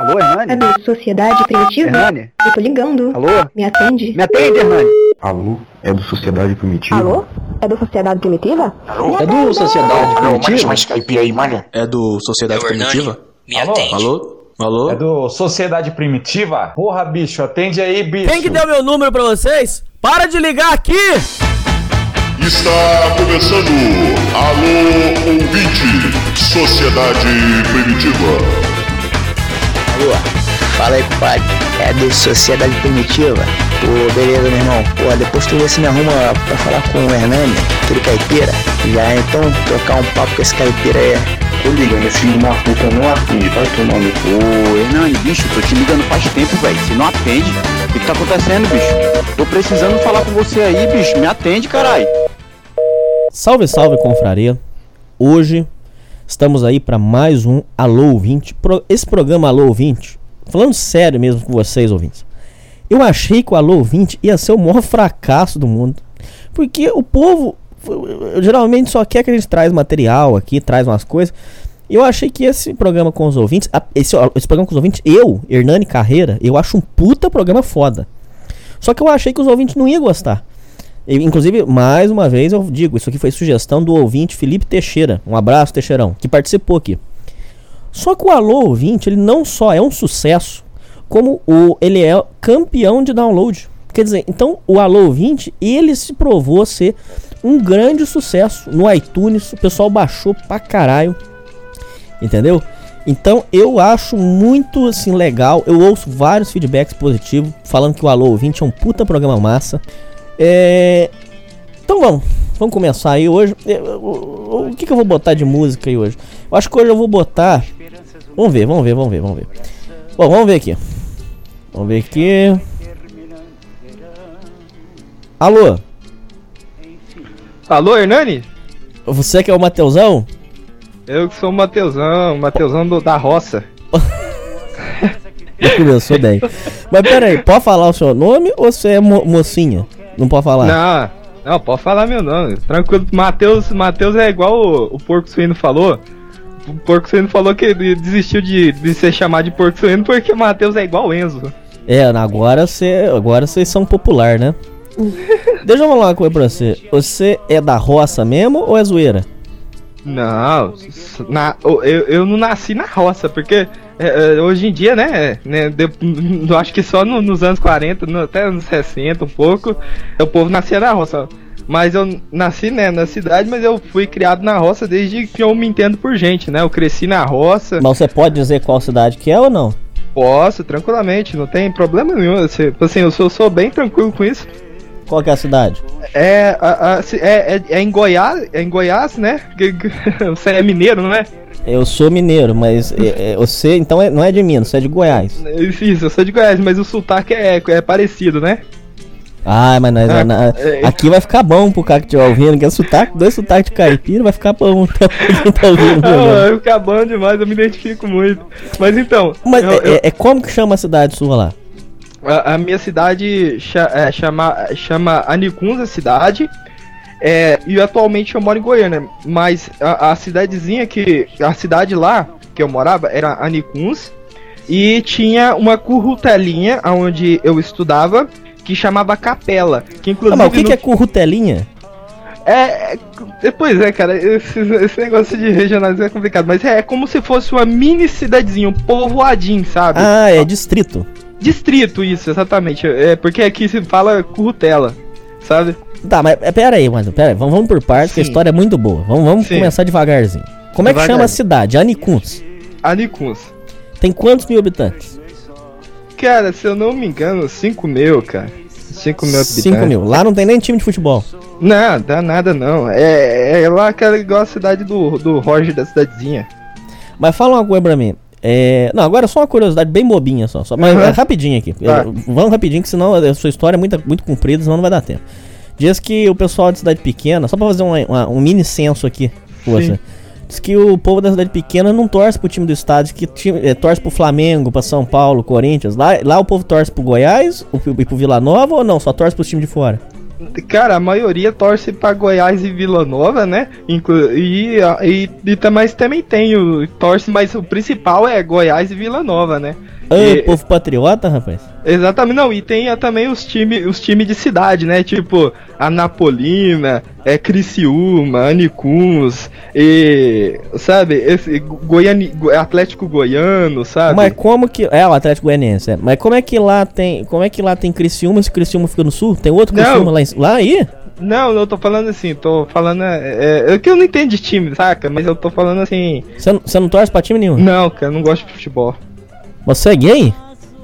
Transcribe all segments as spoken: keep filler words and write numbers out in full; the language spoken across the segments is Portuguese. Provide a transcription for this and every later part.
Alô, Hernani? É do Sociedade Primitiva? Hernani? Eu tô ligando. Alô? Me atende? Me atende, Hernani? Alô? É do Sociedade Primitiva? Alô? É do Sociedade Primitiva? Alô? É do Sociedade Alô, Primitiva? chama esse caipira aí, mano. É do Sociedade É o Hernani. Primitiva? Me Alô? atende. Alô? Alô? É do Sociedade Primitiva? Porra, bicho, atende aí, bicho. Quem que deu meu número pra vocês? Para de ligar aqui! Está começando Alô Ouvinte, Sociedade Primitiva. Alô, fala aí, compadre. É do Sociedade Primitiva? Pô, beleza, meu irmão. Pô, depois tu vê se me arruma pra falar com o Hernani, aquele caipira. Já então trocar um papo com esse caipira aí. Tô ligando, esse filho de uma puta não atende, vai tomar no cu. Ô, Hernani, bicho, tô te ligando faz tempo, velho. Se não atende, o que que tá acontecendo, bicho? Tô precisando falar com você aí, bicho. Me atende, caralho. Salve, salve, confraria. Hoje estamos aí para mais um Alô Ouvinte. Esse programa Alô Ouvinte, falando sério mesmo com vocês, ouvintes, eu achei que o Alô Ouvinte ia ser o maior fracasso do mundo. Porque o povo geralmente só quer que a gente traz material aqui, traz umas coisas. Eu achei que esse programa com os ouvintes, esse, esse programa com os ouvintes, eu, Hernani Carreira, eu acho um puta programa foda. Só que eu achei que os ouvintes não iam gostar. Eu, inclusive, mais uma vez eu digo, isso aqui foi sugestão do ouvinte Felipe Teixeira. Um abraço, Teixeirão, que participou aqui. Só que o Alô Ouvinte, ele não só é um sucesso, como o, ele é campeão de download. Quer dizer, então o Alô Ouvinte, ele se provou ser um grande sucesso no iTunes. O pessoal baixou pra caralho, entendeu? Então eu acho muito assim legal. Eu ouço vários feedbacks positivos falando que o Alô Ouvinte é um puta programa massa. É... Então vamos, vamos começar aí hoje. O, o que, que eu vou botar de música aí hoje? Eu acho que hoje eu vou botar. Vamos ver, vamos ver, vamos ver, vamos ver. Bom, vamos ver aqui. Vamos ver aqui. Alô? Alô, Hernani? Você que é o Mateusão? Eu que sou o Mateusão, Mateusão do, da roça. Começou bem. Mas pera aí, pode falar o seu nome ou você é mo- mocinha? Não pode falar? Não, não, pode falar meu nome. Tranquilo, Mateus, Mateus é igual o, o Porco Suíno falou. O Porco Suíno falou que ele desistiu de, de ser chamado de Porco Suíno porque Mateus é igual o Enzo. É, agora você, agora vocês são popular, né? Deixa eu falar uma coisa pra você. Você é da roça mesmo ou é zoeira? Não, na, eu, eu não nasci na roça, porque é, hoje em dia, né, né de, eu acho que só no, nos anos quarenta, no, até anos sessenta um pouco, o povo nascia na roça. Mas eu nasci, né, na cidade, mas eu fui criado na roça desde que eu me entendo por gente, né, eu cresci na roça. Mas você pode dizer qual cidade que é ou não? Posso, tranquilamente, não tem problema nenhum, assim, assim eu sou, sou bem tranquilo com isso. Qual que é a cidade? É, a, a, é, é, é em Goiás, é em Goiás, né? Você é mineiro, não é? Eu sou mineiro, mas é, é, você então é, não é de Minas, você é de Goiás. Isso, eu sou de Goiás, mas o sotaque é, é parecido, né? Ah, mas nós, ah, na, é, aqui vai ficar bom pro cara que estiver ouvindo, que é sotaque, dois sotaques de caipira, vai ficar bom pra quem tá ouvindo. Ah, vai ficar bom demais, eu me identifico muito. Mas então... Mas eu, é, eu... é como que chama a cidade sua lá? A, a minha cidade cha, é, chama, chama Anicuns, cidade, é, e atualmente eu moro em Goiânia, mas a, a cidadezinha que, a cidade lá que eu morava era Anicuns, e tinha uma currutelinha onde eu estudava, que chamava Capela, que inclusive... Ah, mas o que, no... que é currutelinha? É, é, pois é, cara, esse, esse negócio de regionalismo é complicado, mas é, é como se fosse uma mini cidadezinha, um povoadinho, sabe? Ah, é distrito. Distrito, isso, exatamente. É porque aqui se fala currutela, sabe? Tá, mas pera aí, mas pera aí, vamos, vamos por partes, que a história é muito boa. Vamos, vamos começar devagarzinho. Como é que chama a cidade? Anicuns. Anicuns. Tem quantos mil habitantes? Cara, se eu não me engano, cinco mil, cara. cinco mil habitantes. cinco mil. Lá não tem nem time de futebol. Não, dá nada não. É, é lá que é igual a cidade do, do Roger da cidadezinha. Mas fala uma coisa pra mim. É... Não, agora só uma curiosidade bem bobinha só, só mas uhum. é rapidinho aqui. Tá. Vamos rapidinho, que senão a sua história é muito, muito comprida, senão não vai dar tempo. Diz que o pessoal de cidade pequena, só pra fazer uma, uma, um mini censo aqui, você, diz que o povo da cidade pequena não torce pro time do estado, que time, é, torce pro Flamengo, pra São Paulo, Corinthians. Lá, lá o povo torce pro Goiás e pro Vila Nova ou não? Só torce pros times de fora? Cara, a maioria torce pra Goiás e Vila Nova, né? Inclu e, e, e mas também tem o torce, mas o principal é Goiás e Vila Nova, né? Ei, E- povo patriota, rapaz. Exatamente, não, e tem ah, também os times os time de cidade, né? Tipo, Anapolina, é, Criciúma, Anicuns, e. Sabe? Esse Goiani, Go- Atlético Goiano, sabe? Mas como que. É, o Atlético Goianiense, é. Mas como é que lá tem. Como é que lá tem Criciúma se Criciúma fica no sul? Tem outro Não. Criciúma lá, em, lá aí? Não, eu tô falando assim, tô falando. É, é, é que eu não entendo de time, saca? Mas eu tô falando assim. Você não- você não torce pra time nenhum? Não, cara, eu não gosto de futebol. Você é gay?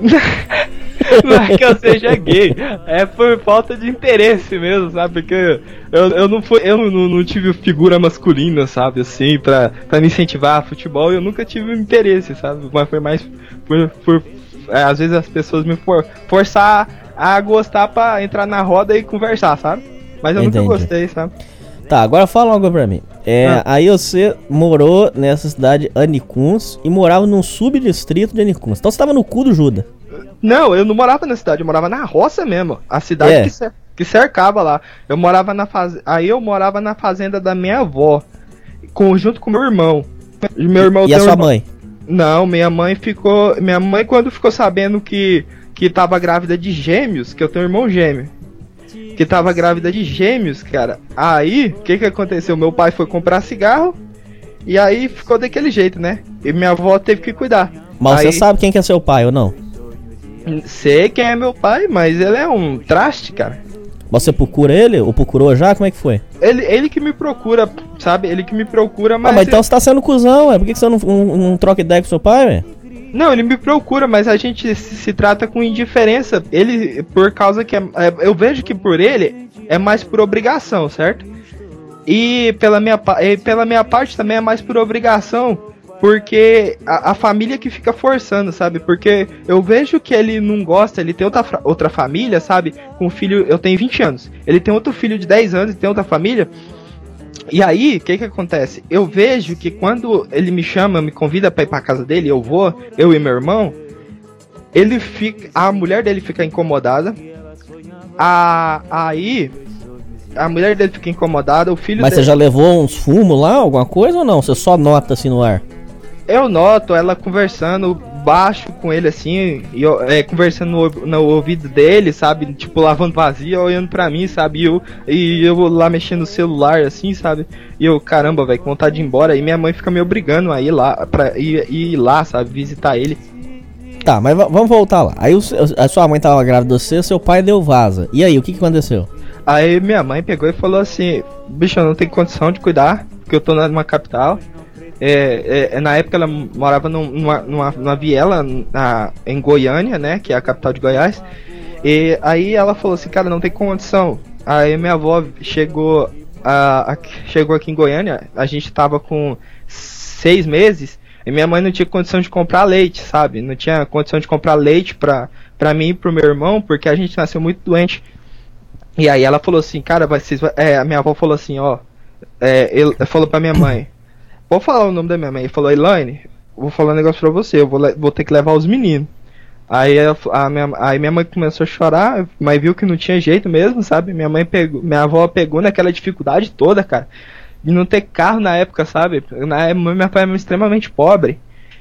Não é que eu seja gay, é por falta de interesse mesmo, sabe? Porque eu, eu não fui, eu não, não tive figura masculina, sabe? Assim, pra, pra me incentivar a futebol, eu nunca tive interesse, sabe? Mas foi mais por. por é, às vezes as pessoas me for, forçar a gostar pra entrar na roda e conversar, sabe? Mas eu Entendi. nunca gostei, sabe? Tá, agora fala uma coisa pra mim. É, Ah. aí você morou nessa cidade Anicuns e morava num subdistrito de Anicuns. Então você tava no cu do Judas. Não, eu não morava na cidade, eu morava na roça mesmo. A cidade É. que, cer- que cercava lá. Eu morava na fazenda. Aí eu morava na fazenda da minha avó. Com, junto com meu irmão. Meu irmão E a tem um sua irmão- mãe? Não, minha mãe ficou. Minha mãe, quando ficou sabendo que, que tava grávida de gêmeos, que eu tenho um irmão gêmeo. Que tava grávida de gêmeos, cara. Aí, o que que aconteceu? Meu pai foi comprar cigarro. E aí ficou daquele jeito, né? E minha avó teve que cuidar. Mas Aí- você sabe quem que é seu pai ou não? Sei quem é meu pai, mas ele é um traste, cara. Você procura ele? Ou procurou já? Como é que foi? Ele, ele que me procura, sabe? Ele que me procura, mas. ah, mas então você tá sendo cuzão, ué. Por que, que você não, não, não troca ideia com seu pai, ué? Não, ele me procura, mas a gente se, se trata com indiferença. Ele, por causa que. É, é, eu vejo que por ele é mais por obrigação, certo? E pela minha, pa- e pela minha parte também é mais por obrigação. Porque a, a família que fica forçando, sabe? Porque eu vejo que ele não gosta, ele tem outra, fra- outra família, sabe? Com um filho, eu tenho vinte anos. Ele tem outro filho de dez anos e tem outra família. E aí, o que que acontece? Eu vejo que quando ele me chama, me convida pra ir pra casa dele, eu vou, eu e meu irmão, ele fica, a mulher dele fica incomodada. A, aí, a mulher dele fica incomodada, o filho Mas você dele... já levou uns fumos lá, alguma coisa ou não? Você só nota assim no ar? Eu noto ela conversando baixo com ele assim, e eu, é, conversando no, ouv- no ouvido dele, sabe? Tipo, lavando vazio, olhando pra mim, sabe? E eu, e eu lá mexendo no celular, assim, sabe? E eu, caramba, velho, com vontade de ir embora. E minha mãe fica me obrigando a ir lá, pra ir, ir lá, sabe? Visitar ele. Tá, mas va- vamos voltar lá. Aí o seu- a sua mãe tava grávida de você, seu pai deu vaza. E aí, o que que aconteceu? Aí minha mãe pegou e falou assim: bicho, eu não tenho condição de cuidar, porque eu tô numa capital. É, é, é, na época ela morava num- numa, numa, numa viela na, em Goiânia, né? Que é a capital de Goiás. E aí ela falou assim, cara, não tem condição. Aí minha avó chegou, a, a- chegou aqui em Goiânia, a gente tava com seis meses, e minha mãe não tinha condição de comprar leite, sabe? Não tinha condição de comprar leite pra, pra mim e pro meu irmão, porque a gente nasceu muito doente. E aí ela falou assim, cara, vocês, vai- é, a minha avó falou assim, ó, é, ele falou pra minha mãe, vou falar o nome da minha mãe, ele falou, Elaine, vou falar um negócio pra você, eu vou, le- vou ter que levar os meninos. Aí, ela- a minha, aí minha mãe começou a chorar, mas viu que não tinha jeito mesmo, sabe? Minha mãe pegou, minha avó pegou naquela dificuldade toda, cara, de não ter carro na época, sabe? Na época, meu pai era extremamente pobre.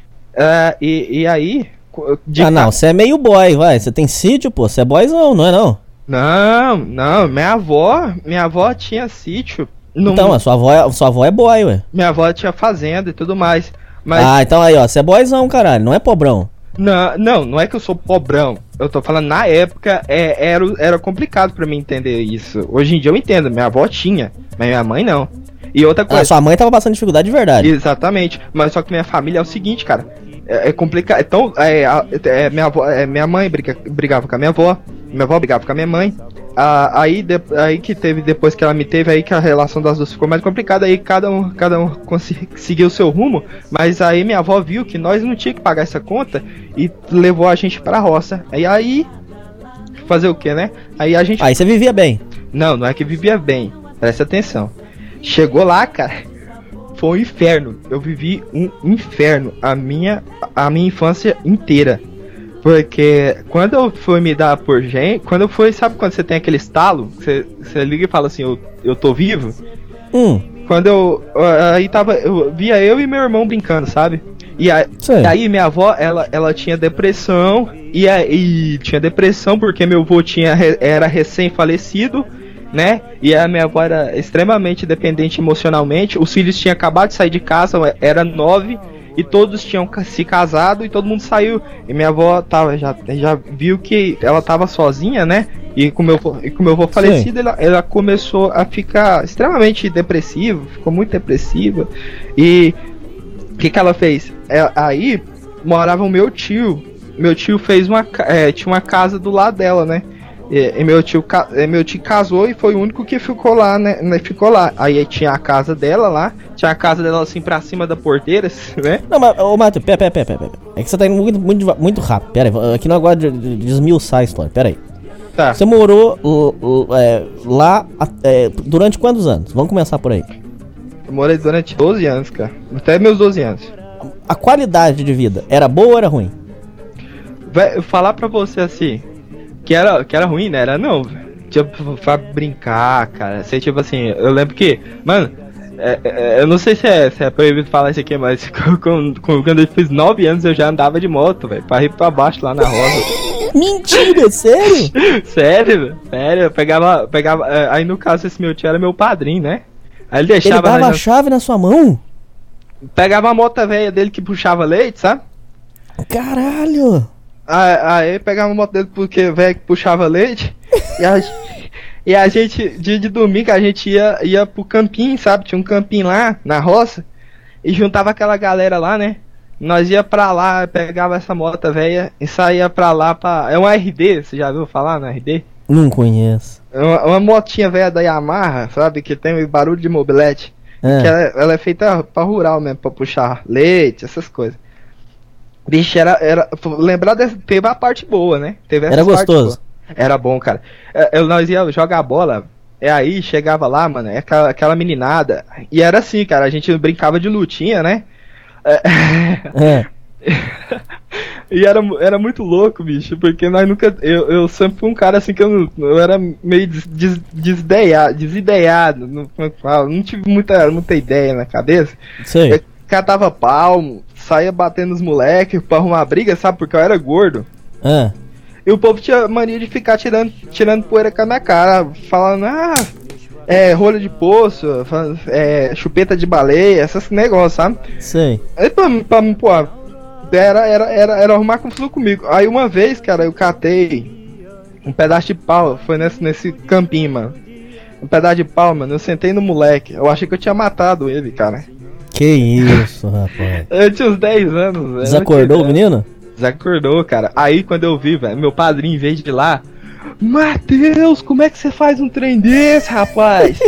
É, e, e aí... de ah, não, ca- você é meio boy, vai. Você tem sítio, pô. Você é boyzão, não é não? Não, não, minha avó, minha avó tinha sítio. Não, Então, a sua avó, é, sua avó é boy, ué. minha avó tinha fazenda e tudo mais. Mas Ah, então aí, ó. Você é boyzão, caralho. Não é pobrão. não, não, não é que eu sou pobrão. Eu tô falando, na época é, era, era complicado pra mim entender isso. Hoje em dia eu entendo, minha avó tinha, mas minha mãe não. E outra Ah, coisa. sua mãe tava passando dificuldade de verdade. Exatamente, mas só que minha família é o seguinte, cara. É, é complicado. Então, é, a- é, minha, avó, é, minha mãe briga, brigava com a minha avó, minha avó brigava com a minha mãe. Ah, aí, de- aí que teve, depois que ela me teve, aí que a relação das duas ficou mais complicada. Aí cada um, cada um consegui- seguiu o seu rumo. Mas aí minha avó viu que nós não tinha que pagar essa conta e levou a gente pra roça. Aí, aí fazer o que, né? Aí a gente. Aí você vivia bem. Não, não é que vivia bem. Presta atenção. Chegou lá, cara. Foi um inferno. Eu vivi um inferno a minha, a minha infância inteira. Porque quando eu fui me dar por gente, quando eu fui, sabe quando você tem aquele estalo, você, você liga e fala assim, eu, eu tô vivo? Hum. Quando eu, aí tava, eu via eu e meu irmão brincando, sabe? E aí, Sim. daí minha avó, ela, ela tinha depressão, e, e tinha depressão porque meu avô tinha, era recém-falecido, né? E a minha avó era extremamente dependente emocionalmente, os filhos tinham acabado de sair de casa, era nove, e todos tinham se casado e todo mundo saiu. E minha avó tava, já, já viu que ela tava sozinha, né? E com meu, e com meu avô falecido, ela, ela começou a ficar extremamente depressiva, ficou muito depressiva. E o que, que ela fez? É, aí morava o meu tio. Meu tio fez uma. É, tinha uma casa do lado dela, né? E, e meu, tio, meu tio casou e foi o único que ficou lá, né? Ficou lá. Aí tinha a casa dela lá. Tinha a casa dela assim pra cima da porteira, né? Não, mas, ô Matheus, pera, pera, pera, pera. É que você tá indo muito, muito, muito rápido. Pera aí, aqui não agora de, de desmiuçar a história. Pera aí. Tá. Você morou uh, uh, é, lá é, durante quantos anos? Vamos começar por aí. Eu morei durante doze anos, cara. Até meus doze anos. A qualidade de vida era boa ou era ruim? Vai, falar pra você assim, que era, que era ruim, né? Era não, tipo, pra brincar, cara. Você, tipo assim, eu lembro que, mano, é, é, eu não sei se é, se é proibido falar isso aqui, mas quando, quando eu fiz nove anos eu já andava de moto, velho, pra ir pra baixo lá na roda. Mentira, sério? Sério, sério, eu pegava, pegava, aí no caso esse meu tio era meu padrinho, né? Aí ele deixava... Ele dava na... a chave na sua mão? Pegava a moto velha dele que puxava leite, sabe? Caralho! Aí, aí pegava a moto dele porque velho que puxava leite e, a, e a gente, dia de domingo, a gente ia, ia pro campinho, sabe? Tinha um campinho lá na roça e juntava aquela galera lá, né? Nós ia pra lá, pegava essa moto velha e saía pra lá pra... É uma R D, você já viu falar na R D? Não conheço. É uma, uma motinha velha da Yamaha, sabe? Que tem barulho de mobilete. É. Que ela, ela é feita pra rural mesmo, pra puxar leite, essas coisas. Bicho, era, era. Lembrar dessa. Teve a parte boa, né? Teve essa Era gostoso. Era bom, cara. É, nós ia jogar bola. É aí, chegava lá, mano. É aquela, aquela meninada. E era assim, cara. A gente brincava de lutinha, né? É. É. E era, era muito louco, bicho. Porque nós nunca. Eu, eu sempre fui um cara assim que eu, eu era meio des, des, desideiado. Desideiado. Não, não tive muita, muita ideia na cabeça. Sei. Eu catava palmo, saía batendo nos moleques pra arrumar briga, sabe? Porque eu era gordo. É. E o povo tinha mania de ficar tirando, tirando poeira com a minha cara, falando, ah, é, rolha de poço, é, chupeta de baleia, esses negócios, sabe? Sei. Aí pra mim, pra mim, pô, era, era, era, era arrumar confusão comigo. Aí uma vez, cara, eu catei um pedaço de pau, foi nesse, nesse campinho, mano. Um pedaço de pau, mano, eu sentei no moleque, eu achei que eu tinha matado ele, cara. Que isso, rapaz. Eu tinha uns dez anos, velho. Desacordou o menino? Desacordou, cara. Aí quando eu vi, velho, meu padrinho, em vez de ir lá, Matheus, como é que você faz um trem desse, rapaz?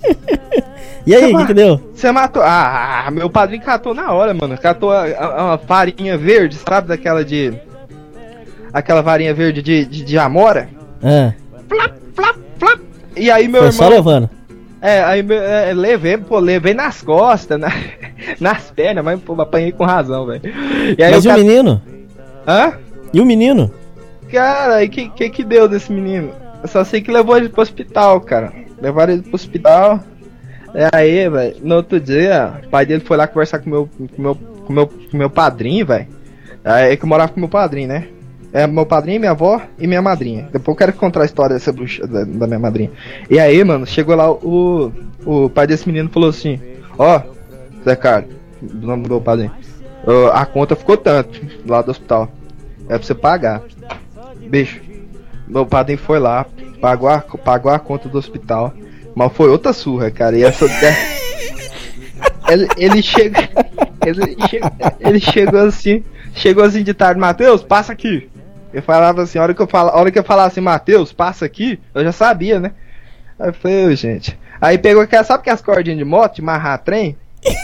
E aí, o que que deu? Você matou. Ah, meu padrinho catou na hora, mano. Catou a, a, a varinha verde, sabe? Daquela de. Aquela varinha verde de, de, de amora. É. Flap, flap, flap. E aí meu Foi irmão. só levando. É, aí é, levei, pô, levei nas costas, na, nas pernas, mas pô, apanhei com razão, velho. Mas e o ca... menino? Hã? E o menino? Cara, e que, que que deu desse menino? Eu só sei que levou ele pro hospital, cara. Levaram ele pro hospital. E aí, velho, no outro dia, o pai dele foi lá conversar com meu, com meu, com meu, com meu padrinho, velho. Aí que eu morava com meu padrinho, né? É meu padrinho, minha avó e minha madrinha. Depois eu quero contar a história dessa bruxa da, da minha madrinha. E aí, mano, chegou lá o, o pai desse menino falou assim: ó, oh, Zé Carlos, o nome do meu padrinho, uh, a conta ficou tanto lá do hospital. É pra você pagar. Bicho, meu padrinho foi lá, pagou a, pagou a conta do hospital. Mas foi outra surra, cara. E essa. ele, ele chega. Ele, chega, ele chegou assim. Chegou assim de tarde, Matheus, passa aqui. Eu falava assim, a hora que eu, fala, a hora que eu falava assim, Matheus, passa aqui, eu já sabia, né? Aí eu falei, ô, gente. Aí pegou aquela, sabe que as cordinhas de moto, de amarrar trem?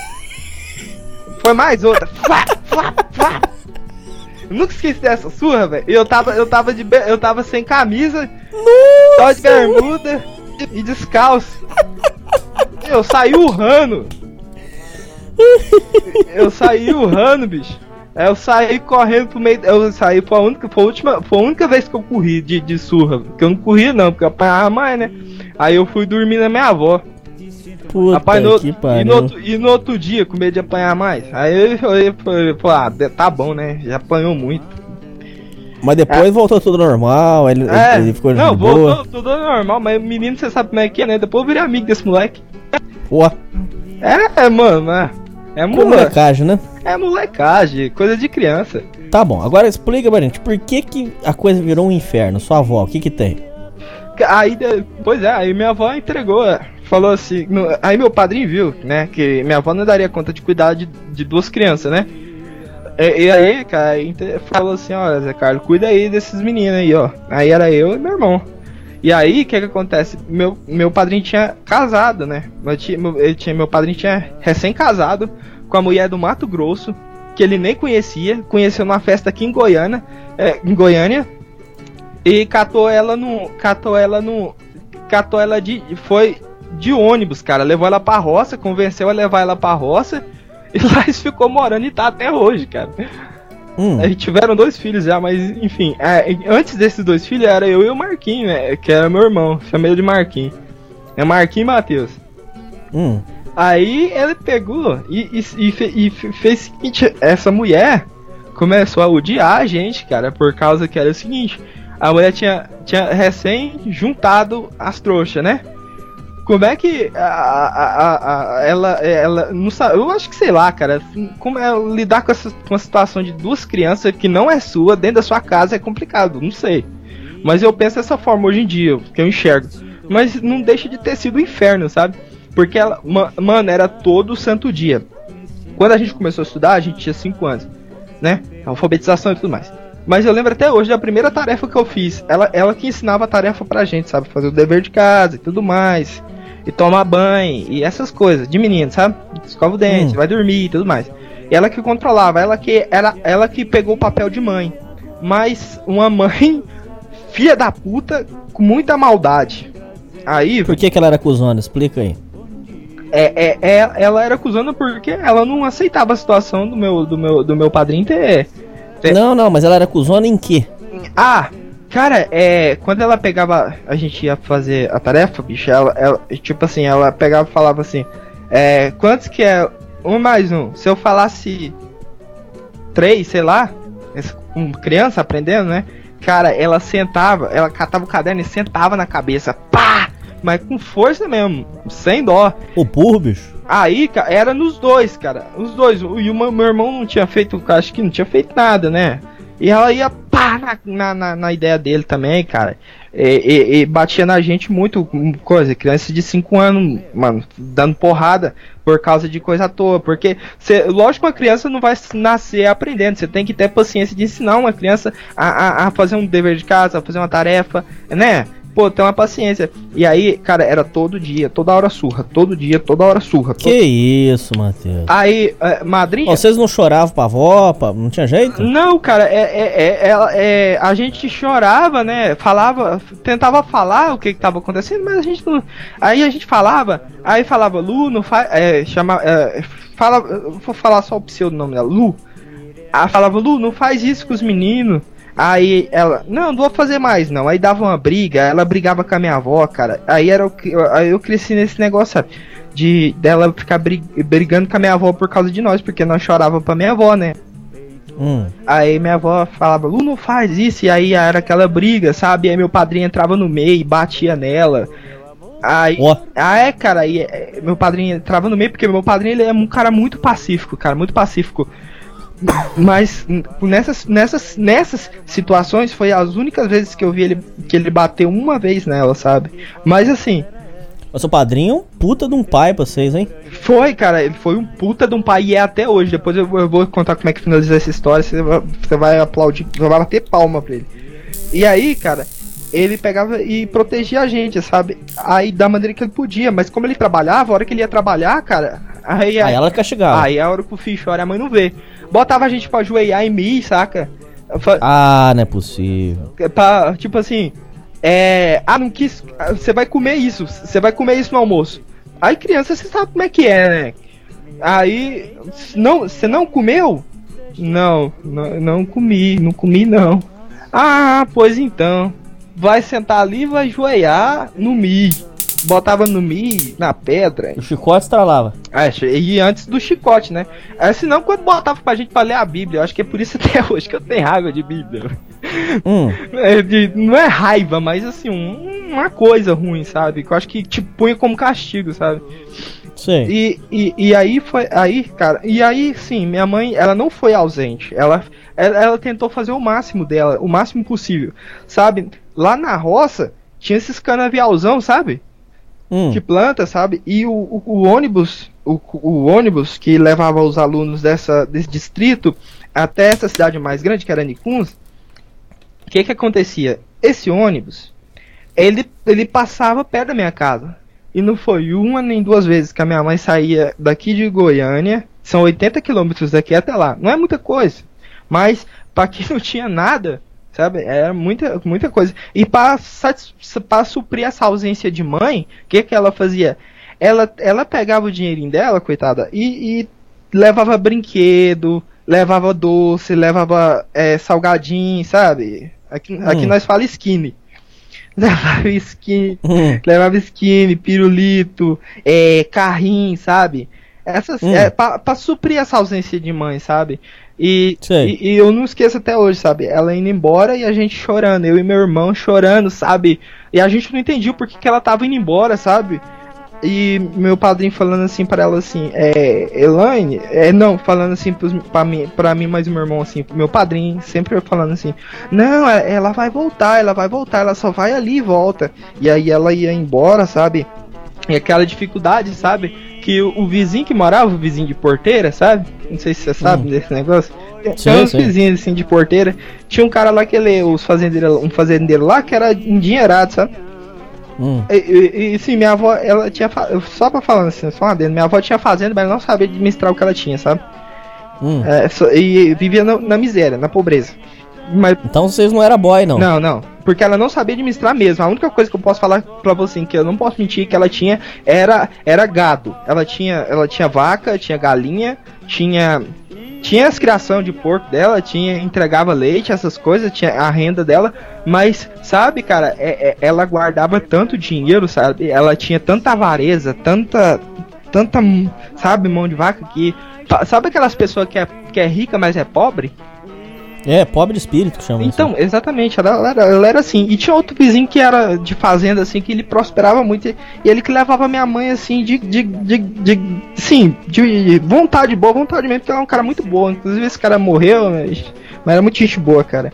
Foi mais outra. Flá, flá, flá. Eu nunca esqueci dessa surra, velho. Eu tava, eu tava de eu tava sem camisa, só de bermuda e descalço. Eu saí urrando. Eu saí urrando, bicho. Aí eu saí correndo pro meio. Eu saí, foi a única, foi a última, foi a única vez que eu corri de, de surra. Porque eu não corria não, porque eu apanhava mais, né? Aí eu fui dormir na minha avó. Puta Rapaz, no, que e, pariu. no outro, e no outro dia, com medo de apanhar mais. Aí eu falei, falei, ah, tá bom, né? Já apanhou muito. Mas depois É. voltou tudo normal, ele, É, ele ficou de não, boa. voltou tudo normal, mas o menino, você sabe como é que é, né? Depois eu virei amigo desse moleque. Pô, É, é mano, é, é que moleque. molecagem, né? É molecagem, coisa de criança. Tá bom, agora explica pra gente, por que que a coisa virou um inferno? Sua avó, o que que tem? Aí, de- pois é, aí minha avó entregou, é, falou assim, no- aí meu padrinho viu, né, que minha avó não daria conta de cuidar de, de duas crianças, né? E, e aí, cara, inte- falou assim, ó, Zé Carlos, cuida aí desses meninos aí, ó. Aí era eu e meu irmão. E aí, o que que acontece? Meu, meu padrinho tinha casado, né? Meu, ti- meu, ele tinha, meu padrinho tinha recém-casado com a mulher do Mato Grosso, que ele nem conhecia, conheceu numa festa aqui em Goiânia, é, em Goiânia, e catou ela no, catou ela no, catou ela de, foi de ônibus, cara, levou ela pra roça, convenceu a levar ela pra roça, e lá eles ficou morando e tá até hoje, cara. Hum, Aí tiveram dois filhos já, mas enfim, é, antes desses dois filhos era eu e o Marquinhos, né, que era meu irmão, chamei ele de Marquinhos. É Marquinhos e Matheus. hum. Aí ele pegou e, e, e, fe- e fe- fez o seguinte, essa mulher começou a odiar a gente, cara, por causa que era o seguinte, a mulher tinha, tinha recém juntado as trouxas, né? Como é que a, a, a, a- ela, ela não sabe, eu acho que sei lá, cara, como é lidar com, essa, com a situação de duas crianças que não é sua, dentro da sua casa é complicado, não sei. Mas eu penso dessa forma hoje em dia, que eu enxergo. Mas não deixa de ter sido um inferno, sabe? Porque ela, ma- mano, era todo santo dia. Quando a gente começou a estudar, a gente tinha cinco anos, né? Alfabetização e tudo mais. Mas eu lembro até hoje da primeira tarefa que eu fiz. Ela, ela que ensinava a tarefa pra gente, sabe? Fazer o dever de casa e tudo mais. E tomar banho e essas coisas. De menino, sabe? Escova o dente, Hum. vai dormir e tudo mais. Ela que controlava, ela que, era, ela que pegou o papel de mãe. Mas uma mãe filha da puta com muita maldade. Aí, Por que que ela era cuzona? Explica aí. é, é, é, ela era acusando porque ela não aceitava a situação do meu, do meu, do meu padrinho ter. É. Não, não, mas ela era cuzona em quê? Ah, cara, é. Quando ela pegava. A gente ia fazer a tarefa, bicho, ela, ela tipo assim, ela pegava e falava assim: é, quantos que é um mais um? Se eu falasse três, sei lá, essa- com criança aprendendo, né? Cara, ela sentava, ela catava o caderno e sentava na cabeça, pá! Mas com força mesmo, sem dó. O burro, bicho. Aí, cara, era nos dois, cara. Os dois. O- E o meu meu irmão não tinha feito, acho que não tinha feito nada, né? E ela ia pá na, na, na, na ideia dele também, cara. E, e- e batia na gente muito, hum, coisa. Criança de cinco anos, mano, dando porrada por causa de coisa à toa. Porque, cê, lógico, uma criança não vai nascer aprendendo. Você tem que ter paciência de ensinar uma criança a, a, a fazer um dever de casa, a fazer uma tarefa, né? Pô, tem uma paciência. E aí, cara, era todo dia, toda hora surra. Todo dia, toda hora surra. Que isso, Matheus. Aí, é, madrinha. Ó, vocês não choravam pra avó, pra... não tinha jeito? Não, cara, é, é, é, ela- é, a gente chorava, né? Falava, tentava falar o que, que tava acontecendo, mas a gente não. Aí a gente falava, aí falava, Lu, não faz. É, chama, é, fala, eu vou falar só o pseudonome dela, Lu. Aí falava, Lu, não faz isso com os meninos. Aí ela, não, não vou fazer mais não. Aí dava uma briga, ela brigava com a minha avó, cara. Aí era o que. Aí eu cresci nesse negócio, sabe? De dela ficar brig- brigando com a minha avó por causa de nós, porque nós chorava pra minha avó, né? Hum. Aí minha avó falava, Lu, não faz isso, e aí era aquela briga, sabe? Aí meu padrinho entrava no meio e batia nela. Aí, Ó. ah, é, cara, aí é, meu padrinho entrava no meio, porque meu padrinho ele é um cara muito pacífico, cara, muito pacífico. Mas n- nessas, nessas, nessas situações foi as únicas vezes que eu vi ele que ele bateu uma vez nela, sabe? Mas assim, O seu padrinho é um puta de um pai pra vocês, hein? foi, cara, ele foi um puta de um pai e é até hoje. Depois eu, eu vou contar como é que finaliza essa história. Você vai, você vai aplaudir, você vai bater palma pra ele. E aí, cara, ele pegava e protegia a gente, sabe? Aí da maneira que ele podia. Mas como ele trabalhava, a hora que ele ia trabalhar, cara, aí, Aí ela castigava. aí a hora que o filho chora, a mãe não vê. Botava a gente pra ajoelhar em mim, saca? Fa- Ah, não é possível. Pra, tipo assim, é. Ah, não quis. Você vai comer isso. Você vai comer isso no almoço. Aí criança, você sabe como é que é, né? Aí. Não, você não comeu? Não, não, não comi, não comi não. Ah, pois então. Vai sentar ali e vai ajoelhar no mi. Botava no mi, na pedra. O chicote estralava. É, e antes do chicote, né? É, senão quando botava pra gente pra ler a Bíblia, eu acho que é por isso até hoje que eu tenho raiva de Bíblia. Hum. É, de, não é raiva, mas assim, um, uma coisa ruim, sabe? Que eu acho que te punha como castigo, sabe? Sim. E, e, e aí foi, aí, cara, e aí sim, minha mãe, ela não foi ausente, ela, ela, ela tentou fazer o máximo dela, o máximo possível, sabe? Lá na roça, tinha esses canavialzão, sabe? Hum. De planta, sabe? E o, o, o ônibus, o, o ônibus que levava os alunos dessa, desse distrito até essa cidade mais grande, que era Nicuns, o que que acontecia? Esse ônibus, ele, ele passava perto da minha casa. E não foi uma nem duas vezes que a minha mãe saía daqui de Goiânia, são oitenta quilômetros daqui até lá. Não é muita coisa, mas pra quem não tinha nada, sabe, era muita, muita coisa. E pra, pra suprir essa ausência de mãe, o que que ela fazia? Ela, ela pegava o dinheirinho dela, coitada, e, e levava brinquedo, levava doce, levava é, salgadinho, sabe? Aqui, hum. aqui nós fala skinny. Levava skinny, hum. levava skinny, pirulito, é, carrinho, sabe? Essas, hum. é, pra, pra suprir essa ausência de mãe, sabe? E, e, e eu não esqueço até hoje, sabe? Ela indo embora e a gente chorando, eu e meu irmão chorando, sabe? E a gente não entendia por que, que ela tava indo embora, sabe? E meu padrinho falando assim pra ela assim, é, Elaine, é, não, falando assim pros, pra, mim, pra mim mais o meu irmão assim, meu padrinho sempre falando assim, não, ela vai voltar, ela vai voltar, ela só vai ali e volta. E aí ela ia embora, sabe? E aquela dificuldade, sabe? Que o, o vizinho que morava, o vizinho de porteira, sabe? Não sei se você sabe hum. desse negócio. Tinha uns vizinhos assim de porteira. Tinha um cara lá que ele, os fazendeiros, um fazendeiro lá que era endinheirado, sabe? Hum. E, e, e sim, minha avó, ela tinha. Só pra falar assim, só uma dele, minha avó tinha fazenda, mas não sabia administrar o que ela tinha, sabe? Hum. É, só, e vivia na, na miséria, na pobreza. Mas, então vocês não eram boy, não? Não, não. Porque ela não sabia administrar mesmo. A única coisa que eu posso falar pra você, que eu não posso mentir, que ela tinha era, era gado. Ela tinha, ela tinha vaca, tinha galinha, tinha. Tinha as criação de porco dela, tinha, entregava leite, essas coisas, tinha a renda dela, mas, sabe, cara, é, é, ela guardava tanto dinheiro, sabe, ela tinha tanta avareza, tanta, tanta, sabe, mão de vaca que, sabe aquelas pessoas que é, que é rica, mas é pobre? É, pobre de espírito que chama. Então, assim. Exatamente, ela, ela, era, ela era assim. E tinha outro vizinho que era de fazenda, assim, que ele prosperava muito. E ele que levava minha mãe, assim, de, de, de, de sim, de vontade boa, vontade mesmo, porque ela é um cara muito boa. Inclusive esse cara morreu, mas, mas era muito gente boa, cara.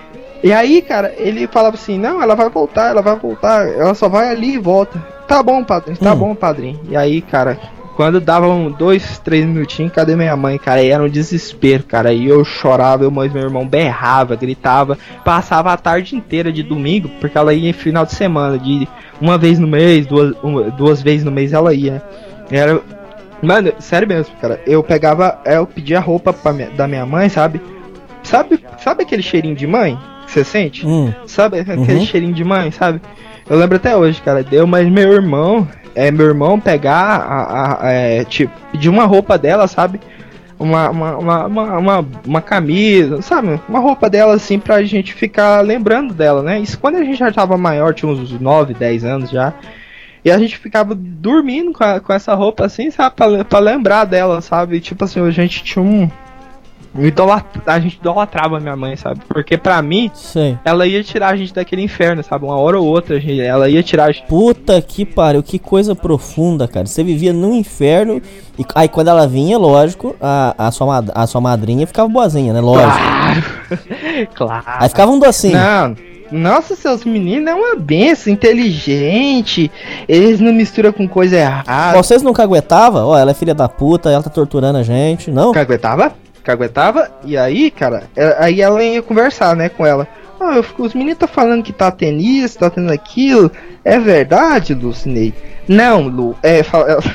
E aí, cara, ele falava assim, não, ela vai voltar, ela vai voltar, ela só vai ali e volta. Tá bom, padrinho, tá hum. bom, padrinho. E aí, cara... Quando davam dois, três minutinhos, cadê minha mãe, cara? E era um desespero, cara. E eu chorava, eu, mas meu irmão berrava, gritava. Passava a tarde inteira de domingo, porque ela ia em final de semana, de uma vez no mês, duas, uma, duas vezes no mês ela ia, né? Era... Mano, sério mesmo, cara. Eu pegava, eu pedia roupa pra minha, da minha mãe, sabe? Sabe, sabe aquele cheirinho de mãe que você sente? Hum. Sabe aquele uhum. cheirinho de mãe, sabe? Eu lembro até hoje, cara. Deu, mas meu irmão... É, meu irmão pegar a, a, a, é, tipo, pedir uma roupa dela, sabe? Uma, uma, uma, uma, uma, uma camisa, sabe? Uma roupa dela, assim, pra gente ficar lembrando dela, né? Isso quando a gente já tava maior, tinha uns nove, dez anos já. E a gente ficava dormindo com, a, com essa roupa, assim, sabe? Pra, pra lembrar dela, sabe? Tipo assim, a gente tinha um... A gente idolatrava a minha mãe, sabe? Porque pra mim, Sim. ela ia tirar a gente daquele inferno, sabe? Uma hora ou outra, ela ia tirar a gente... Puta que pariu, que coisa profunda, cara. Você vivia num inferno e aí quando ela vinha, lógico, a, a, sua, a sua madrinha ficava boazinha, né? Lógico. Claro. Claro. Aí ficava um docinho. Não. Nossa, seus meninos é uma benção, inteligente. Eles não misturam com coisa errada. Vocês não caguetavam? Ó, ela é filha da puta, ela tá torturando a gente, não? Caguetava? Caguetava, e aí, cara, aí ela ia conversar, né, com ela. Ah, eu fico, os meninos tá falando que tá tendo isso, tá tendo aquilo. É verdade, Lucinei? Não, Lu, é,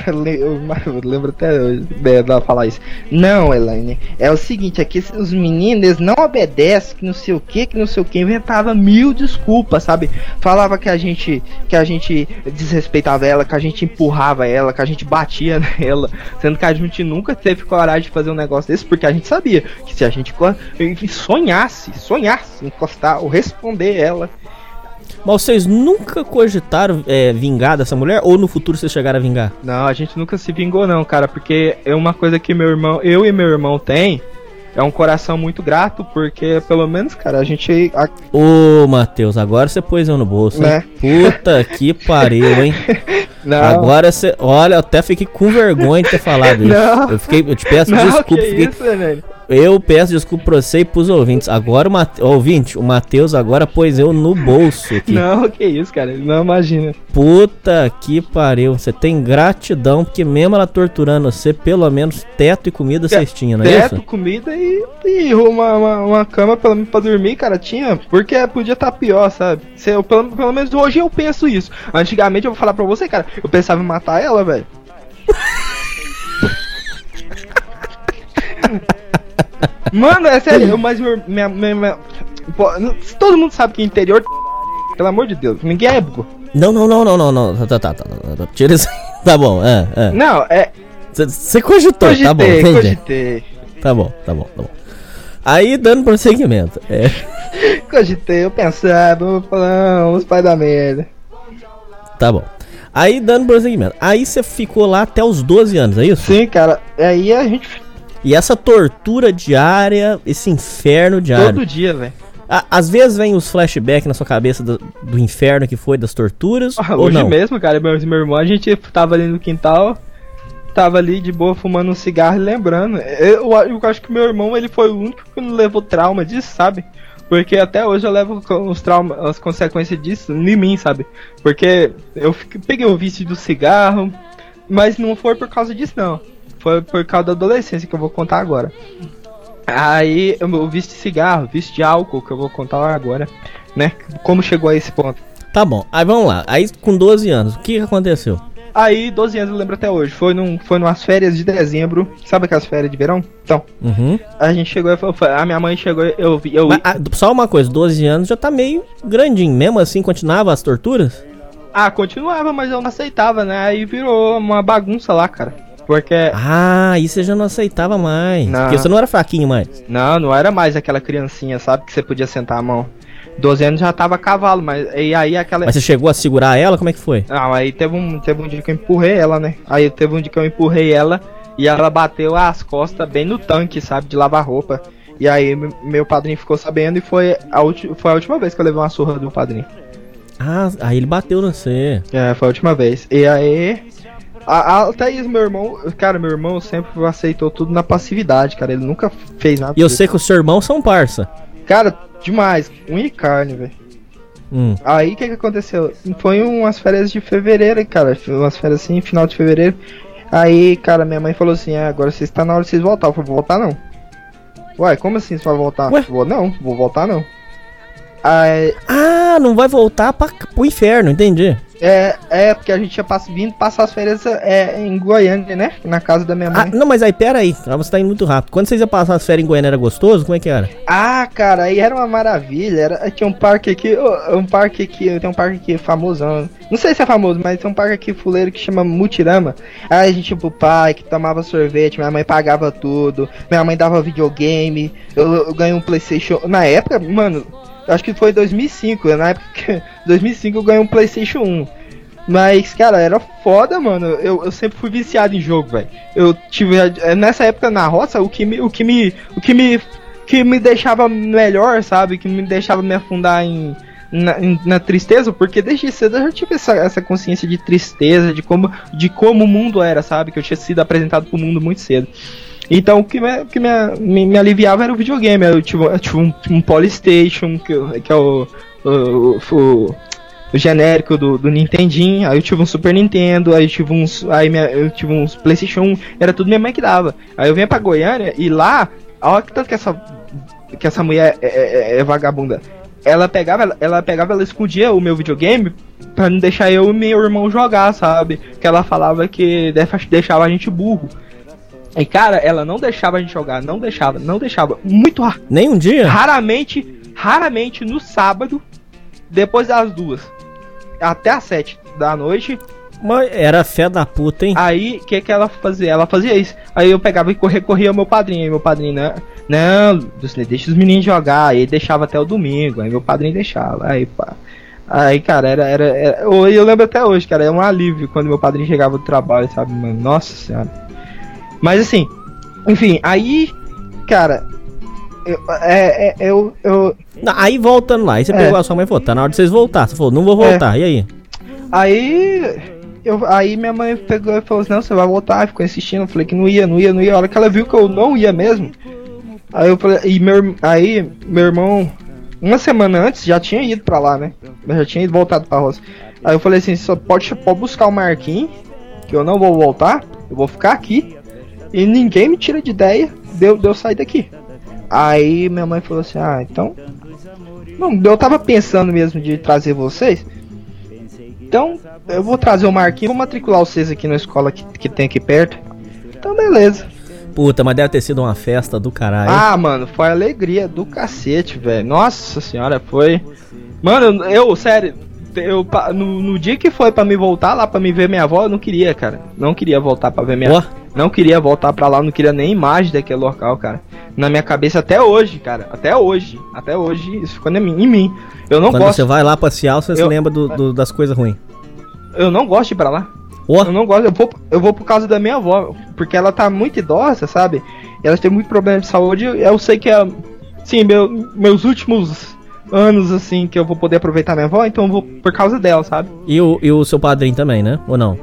eu lembro até dela falar isso. Não, Elaine, é o seguinte, é que os meninos eles não obedecem, que não sei o que, que não sei o que, inventava mil desculpas, sabe? Falava que a gente, que a gente desrespeitava ela, que a gente empurrava ela, que a gente batia nela, sendo que a gente nunca teve coragem de fazer um negócio desse, porque a gente gente sabia que se a gente sonhasse, sonhasse encostar ou responder ela... Mas vocês nunca cogitaram é, vingar dessa mulher? Ou no futuro vocês chegaram a vingar? Não, a gente nunca se vingou não, cara, porque é uma coisa que meu irmão, eu e meu irmão tem, é um coração muito grato, porque pelo menos, cara, a gente... A... Ô, Matheus, agora você pôs eu no bolso, né? Puta que pariu, hein? Não. Agora você... Olha, eu até fiquei com vergonha de ter falado isso. Não. Eu, fiquei, eu te peço não, desculpa. Que fiquei... isso, velho? Eu peço desculpa pra você e pros ouvintes. Agora o Mate... ouvinte, o Matheus agora pôs eu no bolso aqui. Não, que isso, cara. Não imagina. Puta que pariu. Você tem gratidão, porque mesmo ela torturando você, pelo menos teto e comida vocês tinham, não é teto, isso? Teto, comida comida e, e uma, uma, uma cama pelo menos pra dormir, cara, tinha. Porque podia estar tá pior, sabe? Se eu, pelo, pelo menos hoje eu penso isso. Antigamente eu vou falar pra você, cara, eu pensava em matar ela, velho. Mano, é sério, mas minha, minha, minha, pô, todo mundo sabe que interior, pelo amor de Deus, ninguém é burro. Não, não, não, não, não, não, tá, tá, tá, tá, tira isso aí. Tá bom, é, é. Não, é... Você cogitou, cogitei, tá bom, entendi. Cogitei. Tá bom, tá bom, tá bom. Aí, dando prosseguimento, é... Cogitei, eu pensava, vou falar uns pais da merda. Tá bom. Aí, dando prosseguimento, aí você ficou lá até os doze anos, é isso? Sim, cara, aí a gente... E essa tortura diária, esse inferno diário. Todo dia, velho. Às vezes vem os flashbacks na sua cabeça do, do inferno que foi, das torturas, ah, ou hoje não? mesmo, cara, meu, meu irmão, a gente tava ali no quintal, tava ali de boa fumando um cigarro e lembrando. Eu, eu acho que meu irmão, ele foi o único que não levou trauma disso, sabe? Porque até hoje eu levo os traumas, as consequências disso em mim, sabe? Porque eu fiquei, peguei o vício do cigarro, mas não foi por causa disso, não. Foi por causa da adolescência que eu vou contar agora. Aí eu vício de cigarro, vício de álcool que eu vou contar agora, né? Como chegou a esse ponto. Tá bom, aí vamos lá. Aí com doze anos, o que, que aconteceu? Aí, doze anos eu lembro até hoje. Foi num, foi numas férias de dezembro. Sabe aquelas férias de verão? Então, uhum. A gente chegou, a minha mãe chegou, eu vi. Eu... Mas, a, só uma coisa, doze anos já tá meio grandinho. Mesmo assim, continuava as torturas? Ah, continuava, mas eu não aceitava, né? Aí virou uma bagunça lá, cara. Porque... Ah, aí você já não aceitava mais. Não. Porque você não era fraquinho mais. Não, não era mais aquela criancinha, sabe? Que você podia sentar a mão. doze anos já tava a cavalo, mas e aí aquela... Mas você chegou a segurar ela? Como é que foi? Não, aí teve um, teve um dia que eu empurrei ela, né? Aí teve um dia que eu empurrei ela e ela bateu as costas bem no tanque, sabe? De lavar roupa. E aí meu padrinho ficou sabendo e foi a, ulti... foi a última vez que eu levei uma surra do padrinho. Ah, aí ele bateu no você. É, foi a última vez. E aí... A, a Thaís, meu irmão, cara, meu irmão sempre aceitou tudo na passividade, cara, ele nunca fez nada. E eu sei que os seus irmãos são parça. Cara, demais, unha e carne, velho. Hum. Aí, o que que aconteceu? Foi umas férias de fevereiro, cara, umas férias assim, final de fevereiro. Aí, cara, minha mãe falou assim, ah, agora vocês tá na hora de vocês voltar. Eu falei, vou voltar não. Ué, como assim você vai voltar? Ué? Vou, não, vou voltar não. Aí... Ah, não vai voltar pra, pro inferno, entendi. É, é, porque a gente tinha pass... vindo passar as férias é, em Goiânia, né? Na casa da minha mãe. Ah, não, mas aí, pera aí, você tá indo muito rápido. Quando vocês iam passar as férias em Goiânia, era gostoso? Como é que era? Ah, cara, aí era uma maravilha. Era, tinha um parque aqui, um parque aqui, tem um parque aqui famosão. Não sei se é famoso, mas tem um parque aqui fuleiro que chama Mutirama. Aí a gente ia pro parque, tomava sorvete, minha mãe pagava tudo, minha mãe dava videogame, eu, eu ganhei um PlayStation. Na época, mano, acho que foi dois mil e cinco, na época, dois mil e cinco eu ganhei um PlayStation um. Mas, cara, era foda, mano. Eu, eu sempre fui viciado em jogo, velho. Eu tive nessa época na roça, o que me o que me o que me que me deixava melhor, sabe? Que me deixava me afundar em na, em, na tristeza, porque desde cedo eu já tive essa, essa consciência de tristeza, de como de como o mundo era, sabe? Que eu tinha sido apresentado pro mundo muito cedo. Então o que, me, que me, me, me aliviava era o videogame. Eu tive, eu tive um, um Polystation, que, que é o, o, o, o, o genérico do, do Nintendinho. Aí eu tive um Super Nintendo, aí eu tive uns, aí minha, eu tive uns PlayStation um, era tudo minha mãe que dava. Aí eu vinha pra Goiânia e lá, olha que tanto que essa, que essa mulher é, é, é vagabunda. Ela pegava, ela, ela pegava, ela escondia o meu videogame pra não deixar eu e meu irmão jogar, sabe? Que ela falava que deixava a gente burro. E cara, ela não deixava a gente jogar, não deixava, não deixava. Muito raro. Nem um dia? Raramente, raramente no sábado, depois das duas, até as sete da noite, Mas era fé da puta, hein? Aí, o que que ela fazia? Ela fazia isso. Aí eu pegava e corria, corria ao meu padrinho. Aí meu padrinho, né? Não, deixa os meninos jogar. Aí ele deixava até o domingo. Aí meu padrinho deixava. Aí, pá. Aí, cara, era, era, era... Eu, eu lembro até hoje, cara. Era um alívio quando meu padrinho chegava do trabalho, sabe, mano? Nossa senhora. Mas assim, enfim, aí, cara... Eu, é, é, eu, eu... Não, aí voltando lá, aí você É. pegou a sua mãe e falou, tá na hora de vocês voltar. Você falou, não vou voltar, e aí? Aí, eu, aí minha mãe pegou e falou assim, não, você vai voltar, ficou insistindo, eu falei que não ia, não ia, não ia. A hora que ela viu que eu não ia mesmo, aí eu falei, e meu, aí meu irmão, uma semana antes, já tinha ido pra lá, né? Eu já tinha ido voltado pra roça. Aí eu falei assim, só pode, pode buscar o Marquinhos, que eu não vou voltar, eu vou ficar aqui, e ninguém me tira de ideia de eu, de eu sair daqui. Aí minha mãe falou assim, ah, então... Não, eu tava pensando mesmo de trazer vocês. Então, eu vou trazer o Marquinhos, vou matricular vocês aqui na escola que, que tem aqui perto. Então, beleza. Puta, mas deve ter sido uma festa do caralho. Ah, mano, foi alegria do cacete, velho. Nossa senhora, foi... Mano, eu, sério, eu, no, no dia que foi pra me voltar lá pra me ver minha avó, eu não queria, cara. Não queria voltar pra ver minha avó. Não queria voltar pra lá, não queria nem imagem daquele local, cara. Na minha cabeça até hoje, cara. Até hoje. Até hoje, isso ficou em mim. Em mim. Eu não Quando gosto... você vai lá passear, você eu... se lembra do, do, das coisas ruins. Eu não gosto de ir pra lá. Oh. Eu não gosto, eu vou, eu vou por causa da minha avó. Porque ela tá muito idosa, sabe? Ela tem muito problema de saúde. Eu sei que é... Sim, meu, meus últimos... anos, assim, que eu vou poder aproveitar minha avó, então eu vou por causa dela, sabe? E o, e o seu padrinho também, né? Ou não?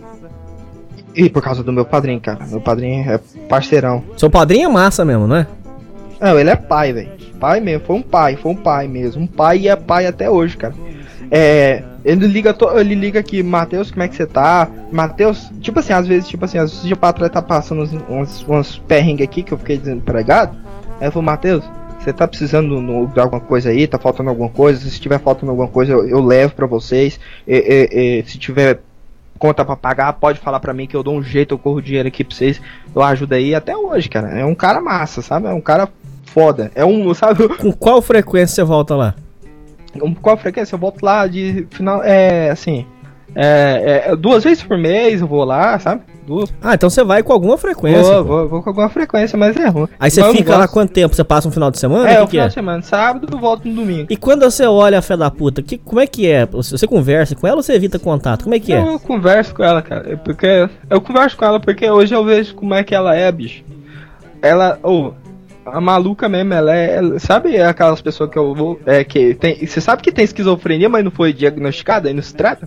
E por causa do meu padrinho, cara. Meu padrinho é parceirão. Seu padrinho é massa mesmo, não é? Não, ele é pai, velho. Pai mesmo, foi um pai, foi um pai mesmo. Um pai e é pai até hoje, cara. É... Ele liga, to... ele liga aqui, Matheus, como é que você tá? Matheus, tipo assim, às vezes, tipo assim, às vezes o patrão tá passando uns, uns, uns perrengues aqui que eu fiquei desempregado. Aí eu falo, Matheus, você tá precisando no, de alguma coisa aí? Tá faltando alguma coisa? Se tiver faltando alguma coisa, eu, eu levo pra vocês. E, e, e, se tiver conta pra pagar, pode falar pra mim que eu dou um jeito, eu corro dinheiro aqui pra vocês. Eu ajudo aí até hoje, cara. É um cara massa, sabe? É um cara foda. É um, sabe? Com qual frequência você volta lá? Com qual frequência? Eu volto lá de final. É assim. É, é, duas vezes por mês eu vou lá, sabe? Duas. Ah, então você vai com alguma frequência. Vou, vou, vou com alguma frequência, mas é ruim. Aí você mas fica lá quanto tempo? Você passa um final de semana? É, que um que final é? de semana. Sábado eu volto no domingo. E quando você olha a fé da puta, que, como é que é? Você, você conversa com ela ou você evita contato? Como é que é? Eu, eu converso com ela, cara. Porque eu converso com ela porque hoje eu vejo como é que ela é, bicho. Ela, ou oh, a maluca mesmo, ela é, ela, sabe aquelas pessoas que eu vou, é que tem, você sabe que tem esquizofrenia, mas não foi diagnosticada, aí não se trata?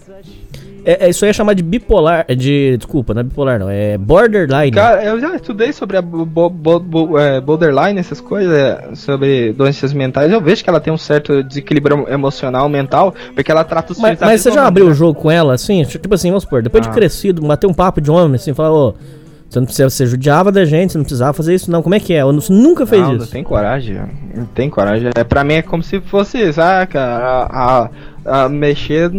É, é, isso aí é chamado de bipolar, de, desculpa, não é bipolar não, é borderline. Cara, eu já estudei sobre a bo, bo, bo, é, borderline, essas coisas, é, sobre doenças mentais. Eu vejo que ela tem um certo desequilíbrio emocional, mental, porque ela trata os Mas, mas você já abriu o jogo com ela, assim? Tipo assim, vamos supor, depois ah. de crescido, bater um papo de homem, assim, falar, ô, você não precisa, você judiava da gente, você não precisava fazer isso não, como é que é? Você nunca fez não, isso? Não tem coragem, não tem coragem. É, pra mim é como se fosse, saca, a... a Uh, mexer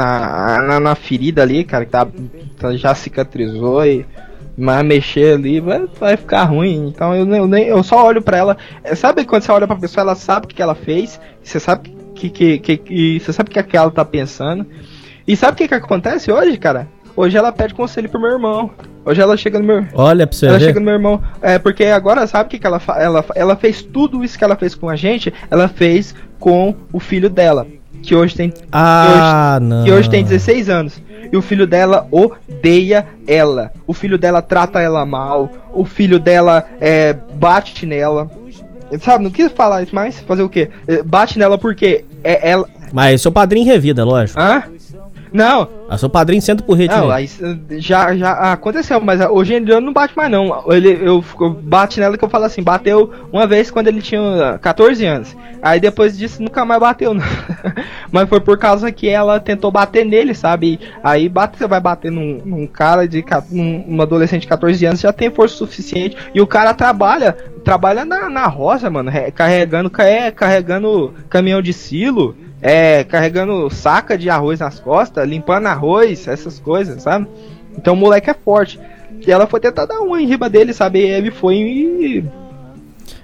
na, na, na ferida ali, cara, que tá, tá, já cicatrizou, e, mas mexer ali vai, vai ficar ruim. Então eu, eu, nem, eu só olho pra ela. Sabe quando você olha pra pessoa, ela sabe o que ela fez, você sabe que, que, que, que, você sabe o que, que ela tá pensando. E sabe o que, que acontece hoje, cara? Hoje ela pede conselho pro meu irmão. Hoje ela chega no meu... Olha pra você Ela ver. chega no meu irmão. É, porque agora sabe o que, que ela, ela ela fez tudo isso que ela fez com a gente, ela fez com o filho dela. Que hoje tem ah, que hoje, não. que hoje tem dezesseis anos. E o filho dela odeia ela. O filho dela trata ela mal. O filho dela é, bate nela. Sabe, não quis falar isso mais. Fazer o quê? Bate nela porque é ela. Mas seu padrinho revida, lógico. Hã? Não. A seu padrinho senta por rede. Não, aí, já, já aconteceu, mas hoje em dia ele não bate mais não. Ele, eu, eu bate nela que eu falo assim, bateu uma vez quando ele tinha catorze anos. Aí depois disso nunca mais bateu não. Mas foi por causa que ela tentou bater nele, sabe? Aí bate, você vai bater num, num cara de num, um adolescente de catorze anos, já tem força suficiente. E o cara trabalha, trabalha na, na roça, mano, carregando, é, carregando caminhão de silo. É, carregando saca de arroz nas costas, limpando arroz, essas coisas, sabe? Então o moleque é forte. E ela foi tentar dar uma em riba dele, sabe? E ele foi e...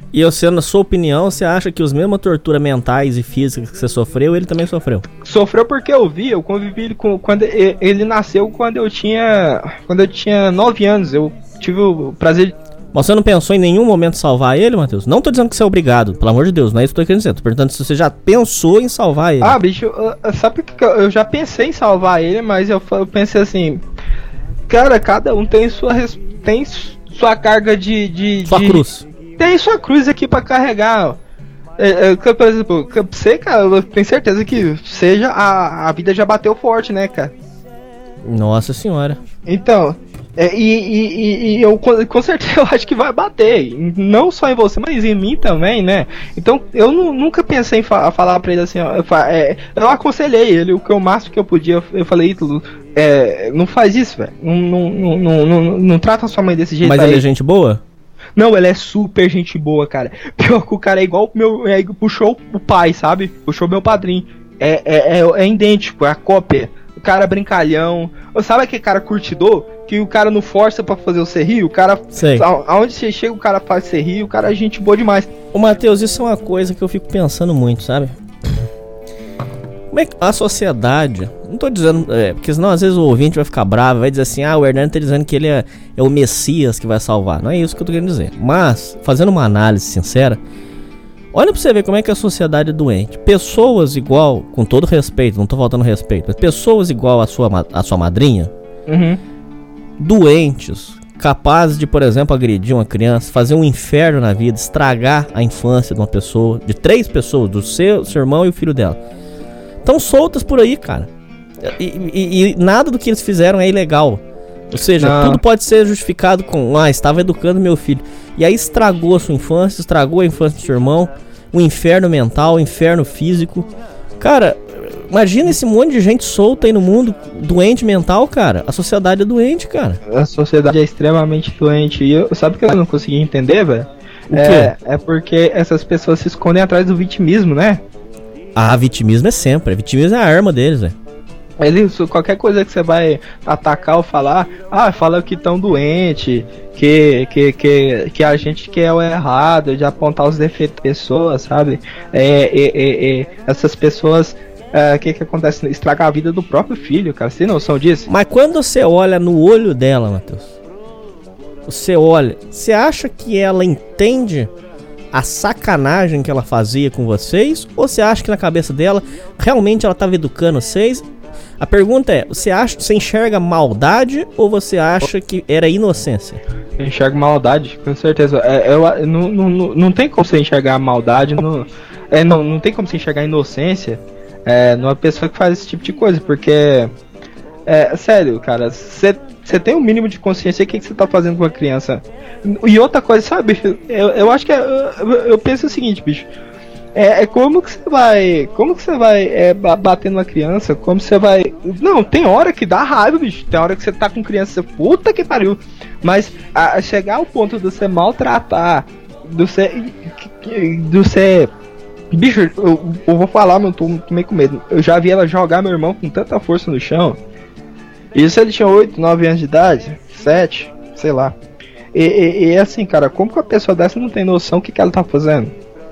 E você, na sua opinião, você acha que os mesmas torturas mentais e físicas que você sofreu, ele também sofreu? Sofreu porque eu vi, eu convivi com quando ele, ele nasceu quando eu tinha quando eu tinha nove anos. Eu tive o prazer de... Mas você não pensou em nenhum momento salvar ele, Matheus? Não tô dizendo que você é obrigado, pelo amor de Deus, não é isso que eu tô querendo dizer. Tô perguntando se você já pensou em salvar ele. Ah, bicho, eu, sabe que eu já pensei em salvar ele, mas eu, eu pensei assim, cara, cada um tem sua tem sua carga de, de sua de, cruz. Tem sua cruz aqui pra carregar. É, é, por exemplo, você, cara, eu tenho certeza que seja a, a vida já bateu forte, né, cara? Nossa senhora. Então, é, e, e, e eu com, com certeza eu acho que vai bater. Não só em você, mas em mim também, né? Então, eu nu, nunca pensei em fa falar pra ele assim, ó, eu, é, eu aconselhei ele, o que o máximo que eu podia, eu, eu falei, Ítalo, é, não faz isso, velho. Não, não, não, não, não, não trata a sua mãe desse jeito. Mas aí. ele é gente boa? Não, ele é super gente boa, cara. Pior que o cara é igual o meu. É, puxou o pai, sabe? Puxou meu padrinho. É, é, é, é idêntico, é a cópia. O cara é brincalhão. Sabe aquele cara curtidor? Que o cara não força pra fazer você rir? O cara. Sei. Aonde você chega, o cara faz você rir. O cara é gente boa demais. Ô, Matheus, isso é uma coisa que eu fico pensando muito, sabe? Como é que a sociedade... Não tô dizendo... É, porque senão às vezes o ouvinte vai ficar bravo, vai dizer assim, ah, o Hernani tá dizendo que ele é, é o Messias que vai salvar. Não é isso que eu tô querendo dizer. Mas, fazendo uma análise sincera, olha pra você ver como é que a sociedade é doente. Pessoas igual, com todo respeito, não tô faltando respeito, mas pessoas igual a sua, a sua madrinha, uhum. doentes, capazes de, por exemplo, agredir uma criança, fazer um inferno na vida, estragar a infância de uma pessoa, de três pessoas, do seu, seu irmão e o filho dela. Estão soltas por aí, cara. E, e, e nada do que eles fizeram é ilegal. Ou seja, não. Tudo pode ser justificado com, ah, estava educando meu filho. E aí estragou a sua infância, estragou a infância do seu irmão, um inferno mental, um inferno físico. Cara, imagina esse monte de gente solta aí no mundo, doente mental, cara. A sociedade é doente, cara. A sociedade é extremamente doente. E eu, sabe o que eu não consegui entender, velho? É, é porque essas pessoas se escondem atrás do vitimismo, né? Ah, vitimismo é sempre. A vitimismo é a arma deles, velho. Eles, qualquer coisa que você vai atacar ou falar, ah, fala que estão doentes, que, que, que, que a gente quer o errado, de apontar os defeitos das pessoas, sabe? É, é, é, é, essas pessoas, o é, que que acontece? Estraga a vida do próprio filho, cara. Você tem noção disso? Mas quando você olha no olho dela, Matheus, você olha, você acha que ela entende a sacanagem que ela fazia com vocês? Ou você acha que na cabeça dela realmente ela estava educando vocês? A pergunta é, você acha, você enxerga maldade ou você acha que era inocência? Eu enxergo maldade, com certeza. É, eu, não, não, não tem como você enxergar maldade, não, é, não, não tem como você enxergar inocência é, numa pessoa que faz esse tipo de coisa, porque é sério, cara, você Você tem um mínimo de consciência, o que você tá fazendo com a criança? E outra coisa, sabe, eu, eu acho que é, eu, eu penso o seguinte, bicho. É, é como que você vai. Como que você vai é, bater numa criança? Como você vai. Não, tem hora que dá raiva, bicho. Tem hora que você tá com criança, puta que pariu. Mas a, a chegar ao ponto de você maltratar, do você. Do você. Bicho, eu, eu vou falar, mas eu tô, tô meio com medo. Eu já vi ela jogar meu irmão com tanta força no chão. Isso ele tinha oito, nove anos de idade, sete, sei lá. E, e, e assim, cara, como que uma pessoa dessa não tem noção do que, que ela tá fazendo?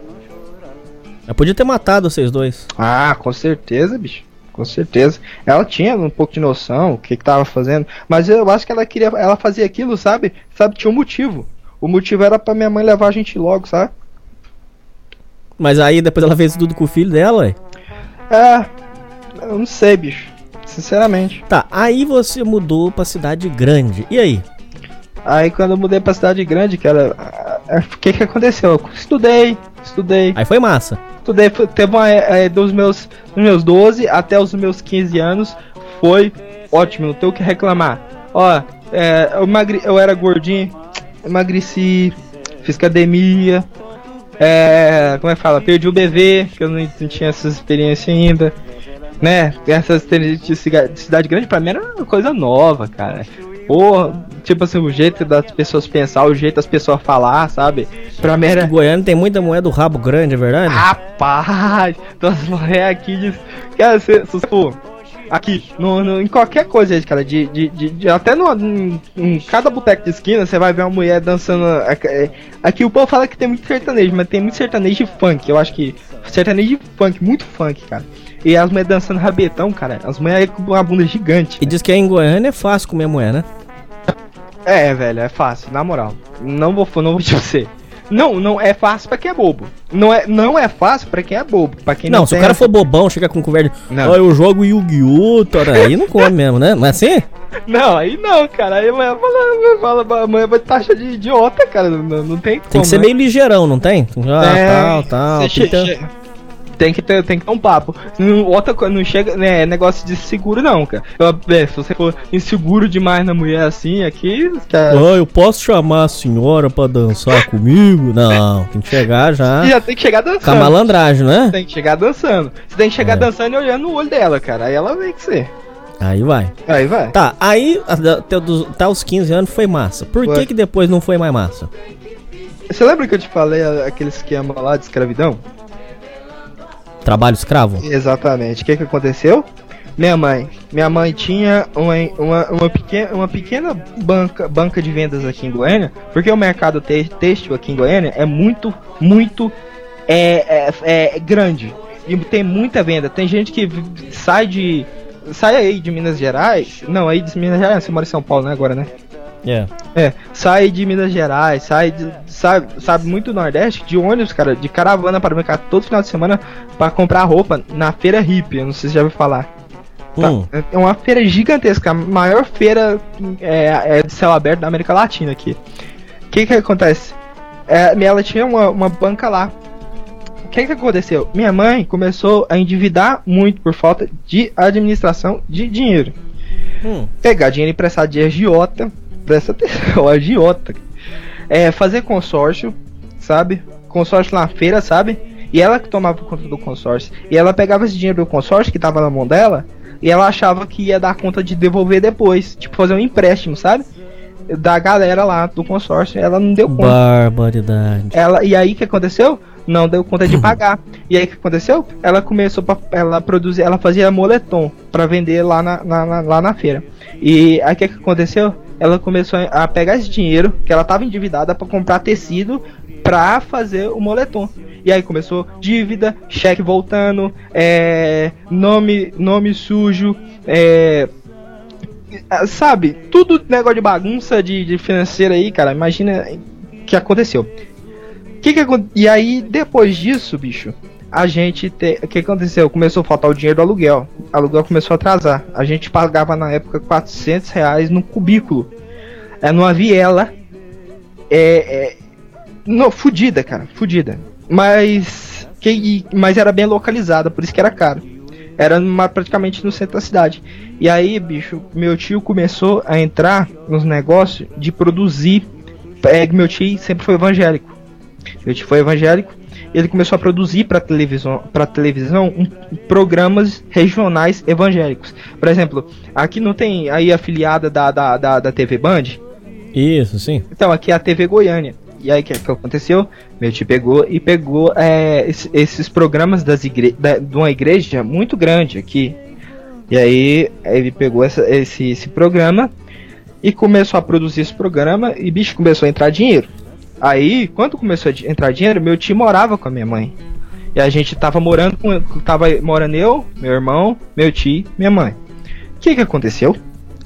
Eu podia ter matado vocês dois. Ah, com certeza, bicho. Com certeza. Ela tinha um pouco de noção do que, que tava fazendo. Mas eu acho que ela queria. Ela fazia aquilo, sabe? Sabe, tinha um motivo. O motivo era pra minha mãe levar a gente logo, sabe? Mas aí depois ela fez tudo com o filho dela, ué? É. Eu não sei, bicho. Sinceramente. Tá, aí você mudou pra cidade grande. E aí? Aí quando eu mudei pra cidade grande, cara, o que que aconteceu? Eu estudei, estudei. Aí foi massa. Estudei, teve uma, é, dos, meus, dos meus doze até os meus quinze anos, foi ótimo, não tenho o que reclamar. Ó, é, eu, magre, eu era gordinho, emagreci, fiz academia, é, como é que fala? Perdi o B V, que eu não, não tinha essa experiência ainda. Né, essa de cidade grande pra mim era uma coisa nova, cara. Porra, tipo assim, o jeito das pessoas pensar, o jeito das pessoas falar, sabe? Pra mim era... O Goiânia tem muita mulher do rabo grande, é verdade? Rapaz, então as mulheres aqui diz... Cara, se, se for... Aqui, no, no, em qualquer coisa, cara, de, de, de, de até no, em, em cada boteco de esquina, você vai ver uma mulher dançando. É, aqui o povo fala que tem muito sertanejo, mas tem muito sertanejo de funk. Eu acho que sertanejo de funk, muito funk, cara. E as mulheres dançando rabetão, cara. As mulheres com uma bunda gigante. E diz que aí em Goiânia é fácil comer mulher, né? É, velho, é fácil, na moral. Não vou, não vou te dizer. Não, não é fácil pra quem é bobo. Não é, não é fácil pra quem é bobo. Pra quem não, não se tem o cara essa... for bobão, chega com conversa. Não. Ó, eu jogo Yu-Gi-Oh! Aí não come mesmo, né? Não é assim? Não, aí não, cara. Aí a mulher fala, fala, a mulher vai taxa de idiota, cara. Não, não tem como. Tem que ser né? meio ligeirão, não tem? Ah, é, tal, tal. che che tem que ter, tem que ter um papo. Não, outra coisa, não chega, né, negócio de seguro não, cara. Eu, é, se você for inseguro demais na mulher assim, aqui... Cara... Ah, eu posso chamar a senhora pra dançar comigo? Não, tem que chegar já... E já tem que chegar dançando. Com a malandragem, né? Tem que chegar dançando. Você tem que chegar é. dançando e olhando no olho dela, cara. Aí ela vem que você... Aí vai. Aí vai. Tá, aí até, até os quinze anos foi massa. Por que que depois não foi mais massa? Você lembra que eu te falei aquele esquema lá de escravidão? Trabalho escravo? Exatamente. O que que aconteceu? Minha mãe. Minha mãe tinha uma, uma, uma, pequena, uma pequena banca, banca de vendas aqui em Goiânia, porque o mercado têxtil aqui em Goiânia é muito, muito é, é, é grande. E tem muita venda. Tem gente que sai de... Sai aí de Minas Gerais. Não, aí de Minas Gerais, você mora em São Paulo, né, agora, né? Yeah. É, sai de Minas Gerais, sai de, sabe, sabe muito do Nordeste, de ônibus, cara, de caravana para o mercado todo final de semana para comprar roupa na feira hippie, eu não sei se já ouviu falar. Tá? Hum. É uma feira gigantesca, a maior feira é, é de céu aberto da América Latina aqui. O que que acontece? É, ela tinha uma, uma banca lá. O que que aconteceu? Minha mãe começou a endividar muito por falta de administração de dinheiro. Hum. Pegar dinheiro emprestado de agiota. Presta atenção, agiota. É, fazer consórcio, sabe? Consórcio na feira, sabe? E ela que tomava conta do consórcio. E ela pegava esse dinheiro do consórcio que tava na mão dela, e ela achava que ia dar conta de devolver depois. Tipo, fazer um empréstimo, sabe? Da galera lá do consórcio. Ela não deu conta. Barbaridade. Ela, e aí o que aconteceu? Não deu conta de pagar. E aí o que aconteceu? Ela começou pra, ela produzir, ela fazia moletom pra vender lá na, na, na, lá na feira. E aí o que aconteceu? Ela começou a pegar esse dinheiro, que ela tava endividada pra comprar tecido pra fazer o moletom. E aí começou dívida, cheque voltando, é, nome, nome sujo, é, sabe? Tudo negócio de bagunça de, de financeira aí, cara. Imagina o que aconteceu. Que que, e aí, depois disso, bicho, a gente... Te, o que aconteceu? Começou a faltar o dinheiro do aluguel. O aluguel começou a atrasar. A gente pagava, na época, quatrocentos reais no cubículo. É, numa viela. É... é não, fudida, cara. Fudida. Mas... Que, mas era bem localizada, por isso que era caro. Era uma, praticamente no centro da cidade. E aí, bicho, meu tio começou a entrar nos negócios de produzir... É, meu tio sempre foi evangélico. Meu tio foi evangélico, ele começou a produzir para televisão, para televisão um, programas regionais evangélicos. Por exemplo, aqui não tem aí a afiliada da, da, da, da T V Band? Isso, sim. Então, aqui é a T V Goiânia. E aí o que, que aconteceu? Meu tio pegou e pegou é, esses, esses programas das igre da, de uma igreja muito grande aqui. E aí ele pegou essa, esse, esse programa e começou a produzir esse programa e, bicho, começou a entrar dinheiro. Aí, quando começou a entrar dinheiro, meu tio morava com a minha mãe. E a gente tava morando com... Tava morando eu, meu irmão, meu tio, minha mãe. O que que aconteceu?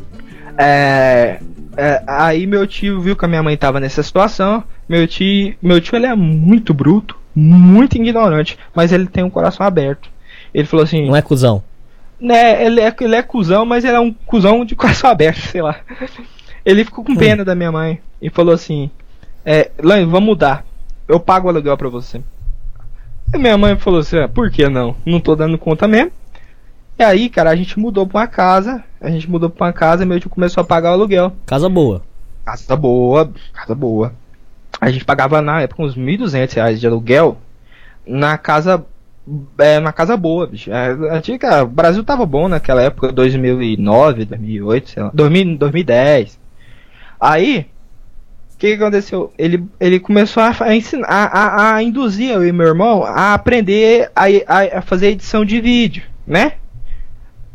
É, é, aí meu tio viu que a minha mãe tava nessa situação. Meu tio, meu tio ele é muito bruto, muito ignorante, mas ele tem um coração aberto. Ele falou assim... Não é cuzão? Né, ele é, ele é cuzão, mas ele é um cuzão de coração aberto, sei lá. Ele ficou com pena hum. da minha mãe e falou assim... É, Lane, vamos mudar. Eu pago o aluguel pra você. E minha mãe falou assim, ah, por que não? Não tô dando conta mesmo. E aí, cara, a gente mudou pra uma casa. A gente mudou pra uma casa e meu tio começou a pagar o aluguel. Casa boa. Casa boa, casa boa. A gente pagava na época uns mil e duzentos reais de aluguel. Na casa... É, na casa boa, bicho. É, a gente, cara, o Brasil tava bom naquela época, dois mil e nove, dois mil e oito, sei lá. dois mil, dois mil e dez. Aí... O que, que aconteceu? Ele, ele começou a, a ensinar, a, a, a induzir eu e meu irmão a aprender a, a, a fazer edição de vídeo, né?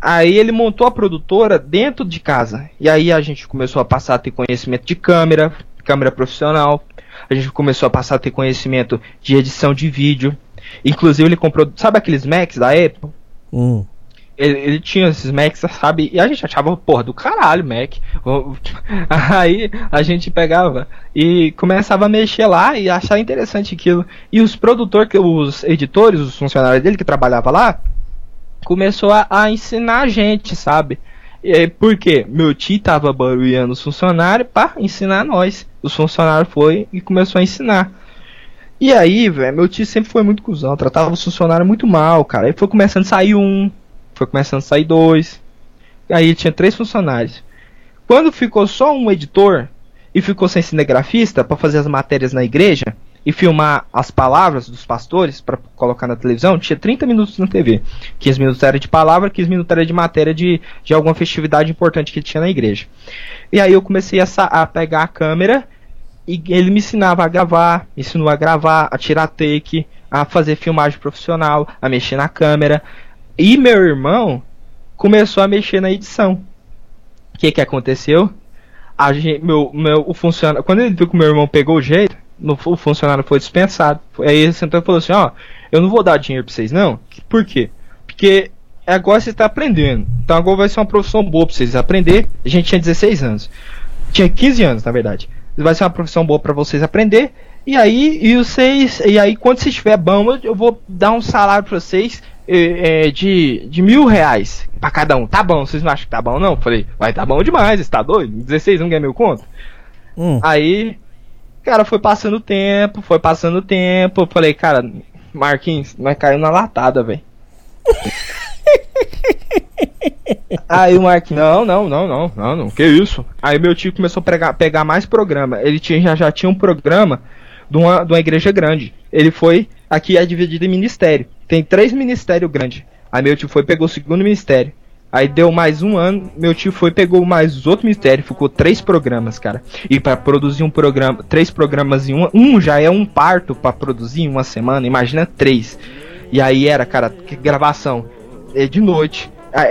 Aí ele montou a produtora dentro de casa. E aí a gente começou a passar a ter conhecimento de câmera, câmera profissional. A gente começou a passar a ter conhecimento de edição de vídeo. Inclusive ele comprou, sabe aqueles Macs da Apple? Hum. Ele, ele tinha esses Macs, sabe? E a gente achava, porra, do caralho, Mac. Aí a gente pegava e começava a mexer lá e achar interessante aquilo. E os produtores, os editores, os funcionários dele que trabalhavam lá, começou a, a ensinar a gente, sabe? E aí, por quê? Meu tio tava barulhando os funcionários pra ensinar nós. Os funcionários foi e começou a ensinar. E aí, velho, meu tio sempre foi muito cuzão, tratava os funcionários muito mal, cara. Aí foi começando a sair um, foi começando a sair dois. Aí tinha três funcionários. Quando ficou só um editor e ficou sem cinegrafista pra fazer as matérias na igreja e filmar as palavras dos pastores pra colocar na televisão, tinha trinta minutos na T V. quinze minutos era de palavra, quinze minutos era de matéria de, de alguma festividade importante que tinha na igreja. E aí eu comecei a, a pegar a câmera e ele me ensinava a gravar, me ensinou a gravar, a tirar take, a fazer filmagem profissional, a mexer na câmera. E meu irmão começou a mexer na edição. O que que aconteceu? A gente, meu, meu, o funcionário, quando ele viu que meu irmão pegou o jeito, no, o funcionário foi dispensado. Aí ele sentou e falou assim, ó, eu não vou dar dinheiro pra vocês não. Por quê? Porque agora você está aprendendo. Então agora vai ser uma profissão boa pra vocês aprender. A gente tinha dezesseis anos. Tinha quinze anos, na verdade. Vai ser uma profissão boa pra vocês aprender. E aí, e vocês, e aí quando vocês estiver bom, eu vou dar um salário pra vocês é, de, de mil reais pra cada um. Tá bom, vocês não acham que tá bom não? Falei, vai, tá bom demais, você tá doido? dezesseis não ganha mil conto? Hum. Aí, cara, foi passando o tempo, foi passando o tempo. Eu falei, cara, Marquinhos, nós caiu na latada, velho. Aí o Marquinhos, não, não, não, não, não, não, que isso? Aí meu tio começou a pegar, pegar mais programa. Ele tinha, já, já tinha um programa de uma, de uma igreja grande. Ele foi, aqui é dividido em ministério. Tem três ministérios grandes. Aí meu tio foi, pegou o segundo ministério. Aí deu mais um ano, meu tio foi, pegou mais outro ministério. Ficou três programas, cara. E pra produzir um programa, três programas em um, um já é um parto pra produzir em uma semana. Imagina três. E aí era, cara, que gravação é, de noite.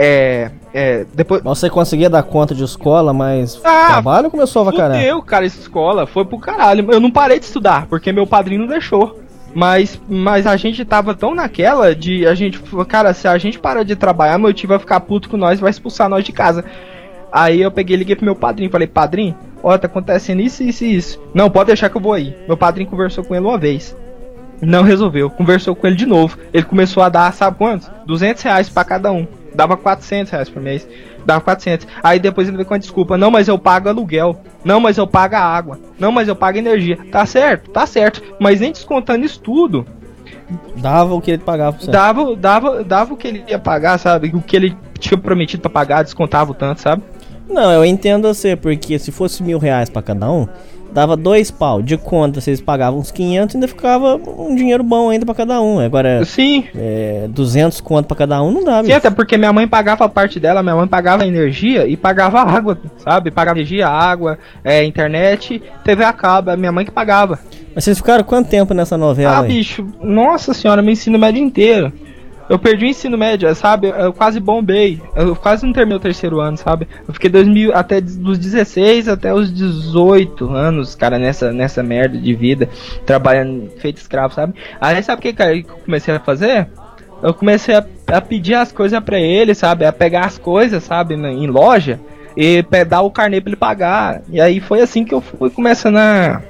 É, é, depois... Você conseguia dar conta de escola, mas ah, trabalho começou a vacarar? Fudeu, cara, essa escola foi pro caralho. Eu não parei de estudar, porque meu padrinho não deixou. Mas, mas a gente tava tão naquela de a gente, cara, se a gente parar de trabalhar, meu tio vai ficar puto com nós, vai expulsar nós de casa. Aí eu peguei e liguei pro meu padrinho, falei, padrinho, ó, tá acontecendo isso, isso e isso. Não, pode deixar que eu vou aí. Meu padrinho conversou com ele uma vez. Não resolveu, conversou com ele de novo. Ele começou a dar, sabe quantos? duzentos reais pra cada um. Dava quatrocentos reais por mês. Dava quatrocentos. Aí depois ele veio com a desculpa. Não, mas eu pago aluguel. Não, mas eu pago a água. Não, mas eu pago energia. Tá certo? Tá certo. Mas nem descontando isso tudo, dava o que ele pagava pra você. Dava, dava, dava o que ele ia pagar, sabe? O que ele tinha prometido pra pagar, descontava o tanto, sabe? Não, eu entendo você, porque se fosse mil reais pra cada um, dava dois pau. De conta, vocês pagavam uns quinhentos, ainda ficava um dinheiro bom ainda pra cada um. Agora, sim, é, duzentos conto pra cada um não dá, sim, até porque minha mãe pagava a parte dela, minha mãe pagava a energia e pagava a água, sabe? Pagava energia, água, é, internet, T V a cabo, minha mãe que pagava. Mas vocês ficaram quanto tempo nessa novela? Ah, aí? bicho, nossa senhora, meu ensino médio inteiro. Eu perdi o ensino médio, sabe? Eu quase bombei. Eu quase não terminei o terceiro ano, sabe? Eu fiquei dois mil, até dos dezesseis até os dezoito anos, cara, nessa, nessa merda de vida, trabalhando feito escravo, sabe? Aí sabe o que, cara, que eu comecei a fazer? Eu comecei a, a pedir as coisas pra ele, sabe? A pegar as coisas, sabe? Em loja e dar o carnê pra ele pagar. E aí foi assim que eu fui começando a...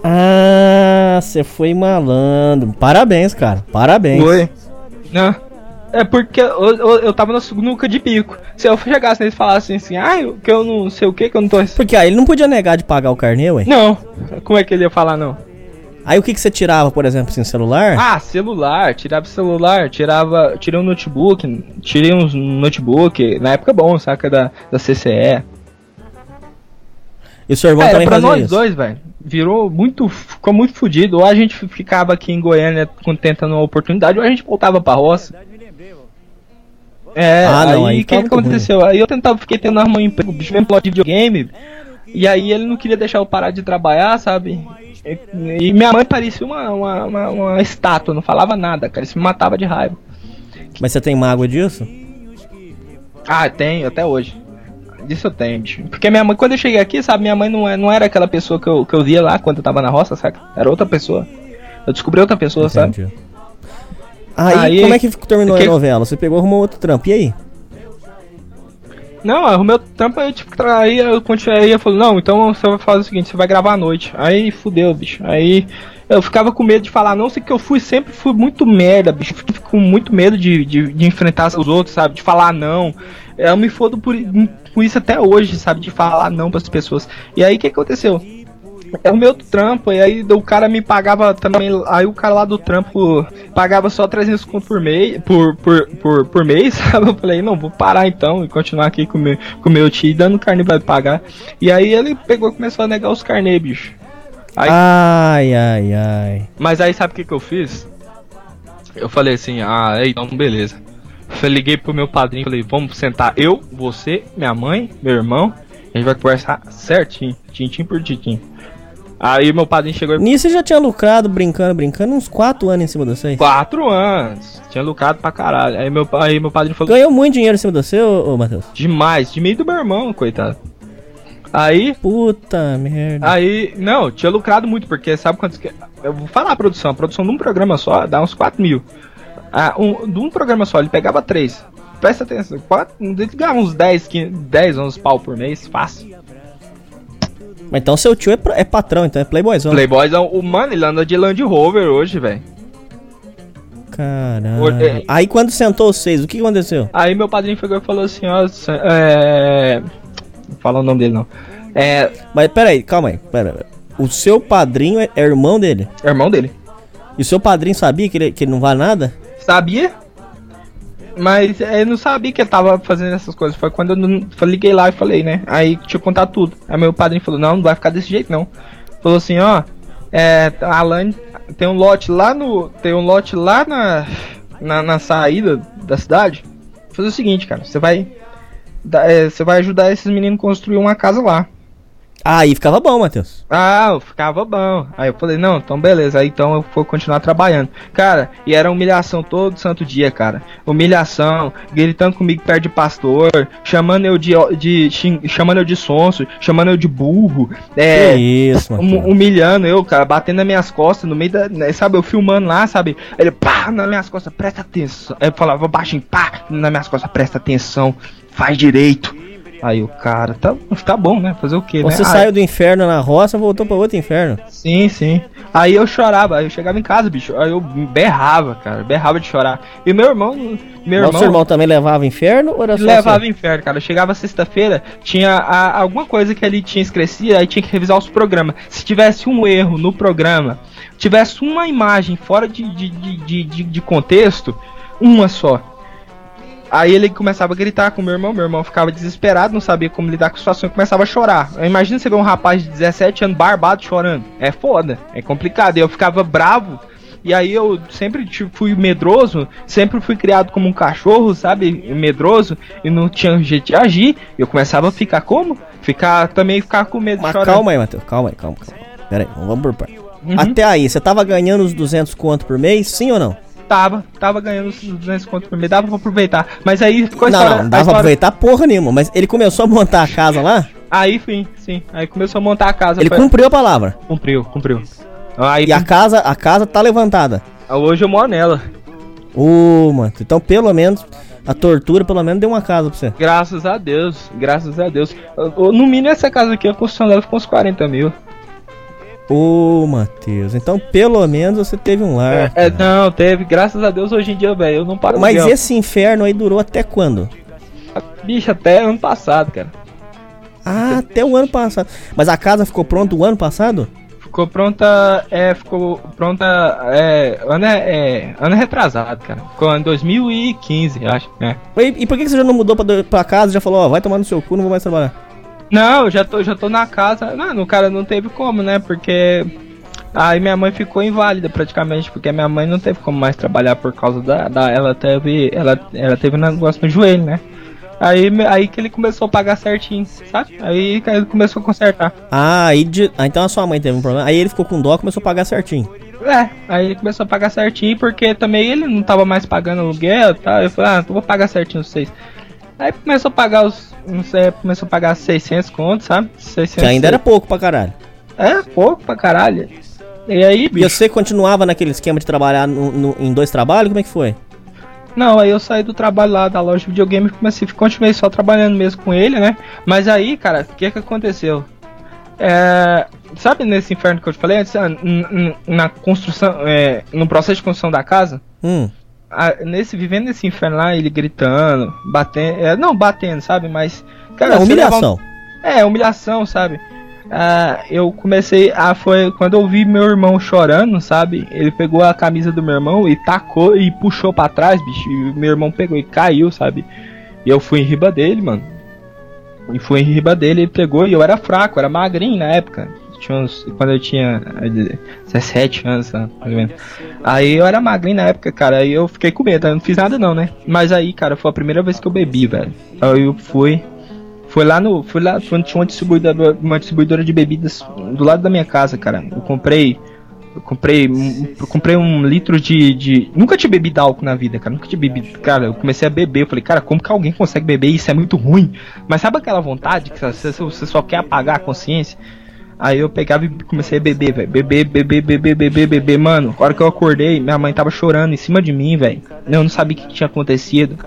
Ah, você foi malandro. Parabéns, cara. Parabéns. Foi. Não. É porque eu, eu, eu tava no sinuca de bico. Se eu chegasse neles e falasse assim, ah, eu, que eu não sei o que, que eu não tô... Porque aí ele não podia negar de pagar o carnê, ué? Não. Como é que ele ia falar não? Aí o que que você tirava, por exemplo, sem celular? Ah, celular. Tirava celular, tirava... Tirei um notebook, tirei um notebook, na época bom, saca, da, da C C E. E o seu irmão é, também pra fazia nós isso? dois, velho. Virou muito... Ficou muito fodido. Ou a gente ficava aqui em Goiânia tentando uma oportunidade, ou a gente voltava pra roça. É, ah, não, aí o que, que aconteceu? Ruim. Aí eu tentava, fiquei tendo arrumar um emprego, o bicho mesmo plot de videogame, e aí ele não queria deixar eu parar de trabalhar, sabe? E, e minha mãe parecia uma, uma, uma, uma estátua, não falava nada, cara, isso me matava de raiva. Mas você tem mágoa disso? Ah, tenho, até hoje. Disso eu tenho, bicho. Porque minha mãe, quando eu cheguei aqui, sabe, minha mãe não, é, não era aquela pessoa que eu, que eu via lá quando eu tava na roça, saca? Era outra pessoa. Eu descobri outra pessoa, Entendi. sabe? Aí, Aí, como é que terminou que... a novela? Você pegou e arrumou outro trampo, e aí? Não, arrumei outro trampo, aí tipo, aí eu continuei, aí eu falei, não, então você vai fazer o seguinte, você vai gravar à noite. Aí fudeu, bicho. Aí eu ficava com medo de falar não, sei que eu fui, sempre fui muito merda, bicho. Fico com muito medo de, de, de enfrentar os outros, sabe? De falar não. Eu me fodo por, por isso até hoje, sabe? De falar não pras pessoas. E aí o que aconteceu? É o meu trampo, e aí o cara me pagava também, aí o cara lá do trampo pagava só trezentos conto por mês, por, por, por, por mês, sabe? Eu falei, não, vou parar então e continuar aqui com o meu, com meu tio, dando carne vai pagar. E aí ele pegou e começou a negar os carnê, bicho. Aí, ai, ai, ai. Mas aí sabe o que que eu fiz? Eu falei assim, ah, então beleza. Eu liguei pro meu padrinho, falei, vamos sentar eu, você, minha mãe, meu irmão, a gente vai conversar certinho, tintim por tintim. Aí meu padrinho chegou e... Nisso você já tinha lucrado, brincando, brincando, uns quatro anos em cima de você. Quatro anos. Tinha lucrado pra caralho. Aí meu, aí meu padrinho falou... Ganhou muito dinheiro em cima de você, ô, ô Matheus? Demais. De mim e do meu irmão, coitado. Aí... Puta merda. Aí... Não, tinha lucrado muito, porque sabe quantos que... Eu vou falar a produção. A produção de um programa só dá uns quatro mil. Ah, um, de um programa só, ele pegava três. Presta atenção. Quatro, ele ganhava uns dez, quinze, dez, onze pau por mês. Fácil. Mas então seu tio é, é patrão, então é playboyzão. Playboyzão, o mano, ele anda de Land Rover hoje, velho. Caralho. É... Aí quando sentou vocês, o que aconteceu? Aí meu padrinho pegou e falou assim, ó, é... Não fala o nome dele não. É... Mas peraí, calma aí, pera. O seu padrinho é, é irmão dele? É irmão dele. E o seu padrinho sabia que ele, que ele não vale nada? Sabia? Mas eu não sabia que ele tava fazendo essas coisas. Foi quando eu, não, eu liguei lá e falei, né? Aí tinha que contar tudo. Aí meu padrinho falou, não, não vai ficar desse jeito não. Falou assim, ó, é, a Alane tem um lote lá no. Tem um lote lá na, na, na saída da cidade. Vou fazer o seguinte, cara, você vai. É, você vai ajudar esses meninos a construir uma casa lá. Aí ficava bom, Matheus. Ah, ficava bom. Aí eu falei, não, então beleza. Aí então eu vou continuar trabalhando. Cara, e era humilhação todo santo dia, cara. Humilhação, gritando comigo perto de pastor, chamando eu de, de xing, chamando eu de sonso, chamando eu de burro. É, que isso, Matheus. Humilhando eu, cara, batendo nas minhas costas, no meio da, né, sabe, eu filmando lá, sabe? Ele, pá, nas minhas costas, presta atenção. Aí eu falava baixinho, pá, nas minhas costas, presta atenção, faz direito. Aí o cara, tá, tá bom, né? Fazer o quê, Você né? saiu aí... do inferno na roça, voltou pra outro inferno. Sim, sim. Aí eu chorava, aí eu chegava em casa, bicho, aí eu berrava, cara, berrava de chorar. E meu irmão, meu irmão... Mas seu irmão também levava inferno ou era só levava você? inferno, cara. Eu chegava sexta-feira, tinha a, alguma coisa que ele tinha esquecido, aí tinha que revisar os programas. Se tivesse um erro no programa, tivesse uma imagem fora de, de, de, de, de, de contexto, uma só. Aí ele começava a gritar com meu irmão, meu irmão ficava desesperado, não sabia como lidar com a situação e começava a chorar. Imagina você ver um rapaz de dezessete anos barbado chorando. É foda, é complicado. E eu ficava bravo. E aí eu sempre fui medroso, sempre fui criado como um cachorro, sabe? Medroso, e não tinha jeito de agir. Eu começava a ficar como? Ficar, também ficar com medo de Mas chorar. calma aí, Matheus, calma aí, calma, calma. Pera aí, vamos por parte. Uhum. Até aí, você tava ganhando os duzentos conto por mês, sim ou não? Tava, tava ganhando os duzentos conto por mês, dava pra aproveitar. Mas aí ficou a Não, história, não, a não dava pra história... aproveitar porra nenhuma, mas ele começou a montar a casa lá? Aí sim, sim. Aí começou a montar a casa. Ele foi... cumpriu a palavra. Cumpriu, cumpriu. Aí E a casa, a casa tá levantada. hoje eu moro nela. Ô, mano, então pelo menos a tortura pelo menos deu uma casa pra você. Graças a Deus, graças a Deus. No mínimo essa casa aqui, a construção dela ficou uns quarenta mil. Ô, Matheus, então pelo menos você teve um lar. É, é, não, teve, graças a Deus hoje em dia, velho, eu não paro. Mas aluguel. esse inferno aí durou até quando? Bicho, até ano passado, cara. Ah, até o ano passado. Mas a casa ficou pronta o ano passado? Ficou pronta, é, ficou pronta, é, ano, é, ano retrasado, cara. Ficou em dois mil e quinze, acho, é. E, e por que você já não mudou pra, pra casa e já falou, ó, vai tomar no seu cu, não vou mais trabalhar? Não, eu já tô, já tô na casa. Não, o cara não teve como, né? Porque aí minha mãe ficou inválida praticamente, porque minha mãe não teve como mais trabalhar por causa da, da ela teve, ela, ela teve um negócio no joelho, né? Aí, aí que ele começou a pagar certinho, sabe? Aí que ele começou a consertar. Ah, aí de, ah, então a sua mãe teve um problema. Aí ele ficou com dó e começou a pagar certinho. É, aí ele começou a pagar certinho, porque também ele não tava mais pagando aluguel e tal. Eu falei, ah, então vou pagar certinho vocês. Aí começou a pagar os, não sei, começou a pagar seiscentos contos, sabe? seiscentos, Que ainda era pouco pra caralho. É, pouco pra caralho. E aí, E bicho? você continuava naquele esquema de trabalhar no, no- em dois trabalhos? Como é que foi? Não, aí eu saí do trabalho lá da loja de videogame e comecei, continuei só trabalhando mesmo com ele, né? Mas aí, cara, o que que aconteceu? É, sabe nesse inferno que eu te falei antes, ah, n- n- na construção, é, no processo de construção da casa? Hum, Ah, nesse, vivendo nesse inferno lá, ele gritando, batendo, é, não batendo, sabe? Mas, cara, não, você leva um- humilhação. É, humilhação, sabe? Ah, eu comecei a. Foi quando eu vi meu irmão chorando, sabe? Ele pegou a camisa do meu irmão e tacou e puxou pra trás, bicho. E meu irmão pegou e caiu, sabe? E eu fui em riba dele, mano. E fui em riba dele, ele pegou e eu era fraco, eu era magrinho na época. Tinha uns, quando eu tinha dezessete anos, sabe? Mais ou menos. Aí eu era magrinho na época, cara. Aí eu fiquei com medo, eu não fiz nada não, né? Mas aí, cara, foi a primeira vez que eu bebi, velho. Aí eu fui. Foi lá no. Fui lá, foi, tinha uma distribuidora, uma distribuidora de bebidas do lado da minha casa, cara. Eu comprei. Eu comprei. Eu comprei um litro de, de. Nunca tinha bebido álcool na vida, cara. Nunca tinha bebido. Cara, eu comecei a beber. Eu falei, cara, como que alguém consegue beber? Isso é muito ruim. Mas sabe aquela vontade que você, você só quer apagar a consciência? Aí eu pegava e comecei a beber, velho. Beber, beber, beber, beber, beber. Mano, a hora que eu acordei, minha mãe tava chorando em cima de mim, velho. Eu não sabia o que tinha acontecido.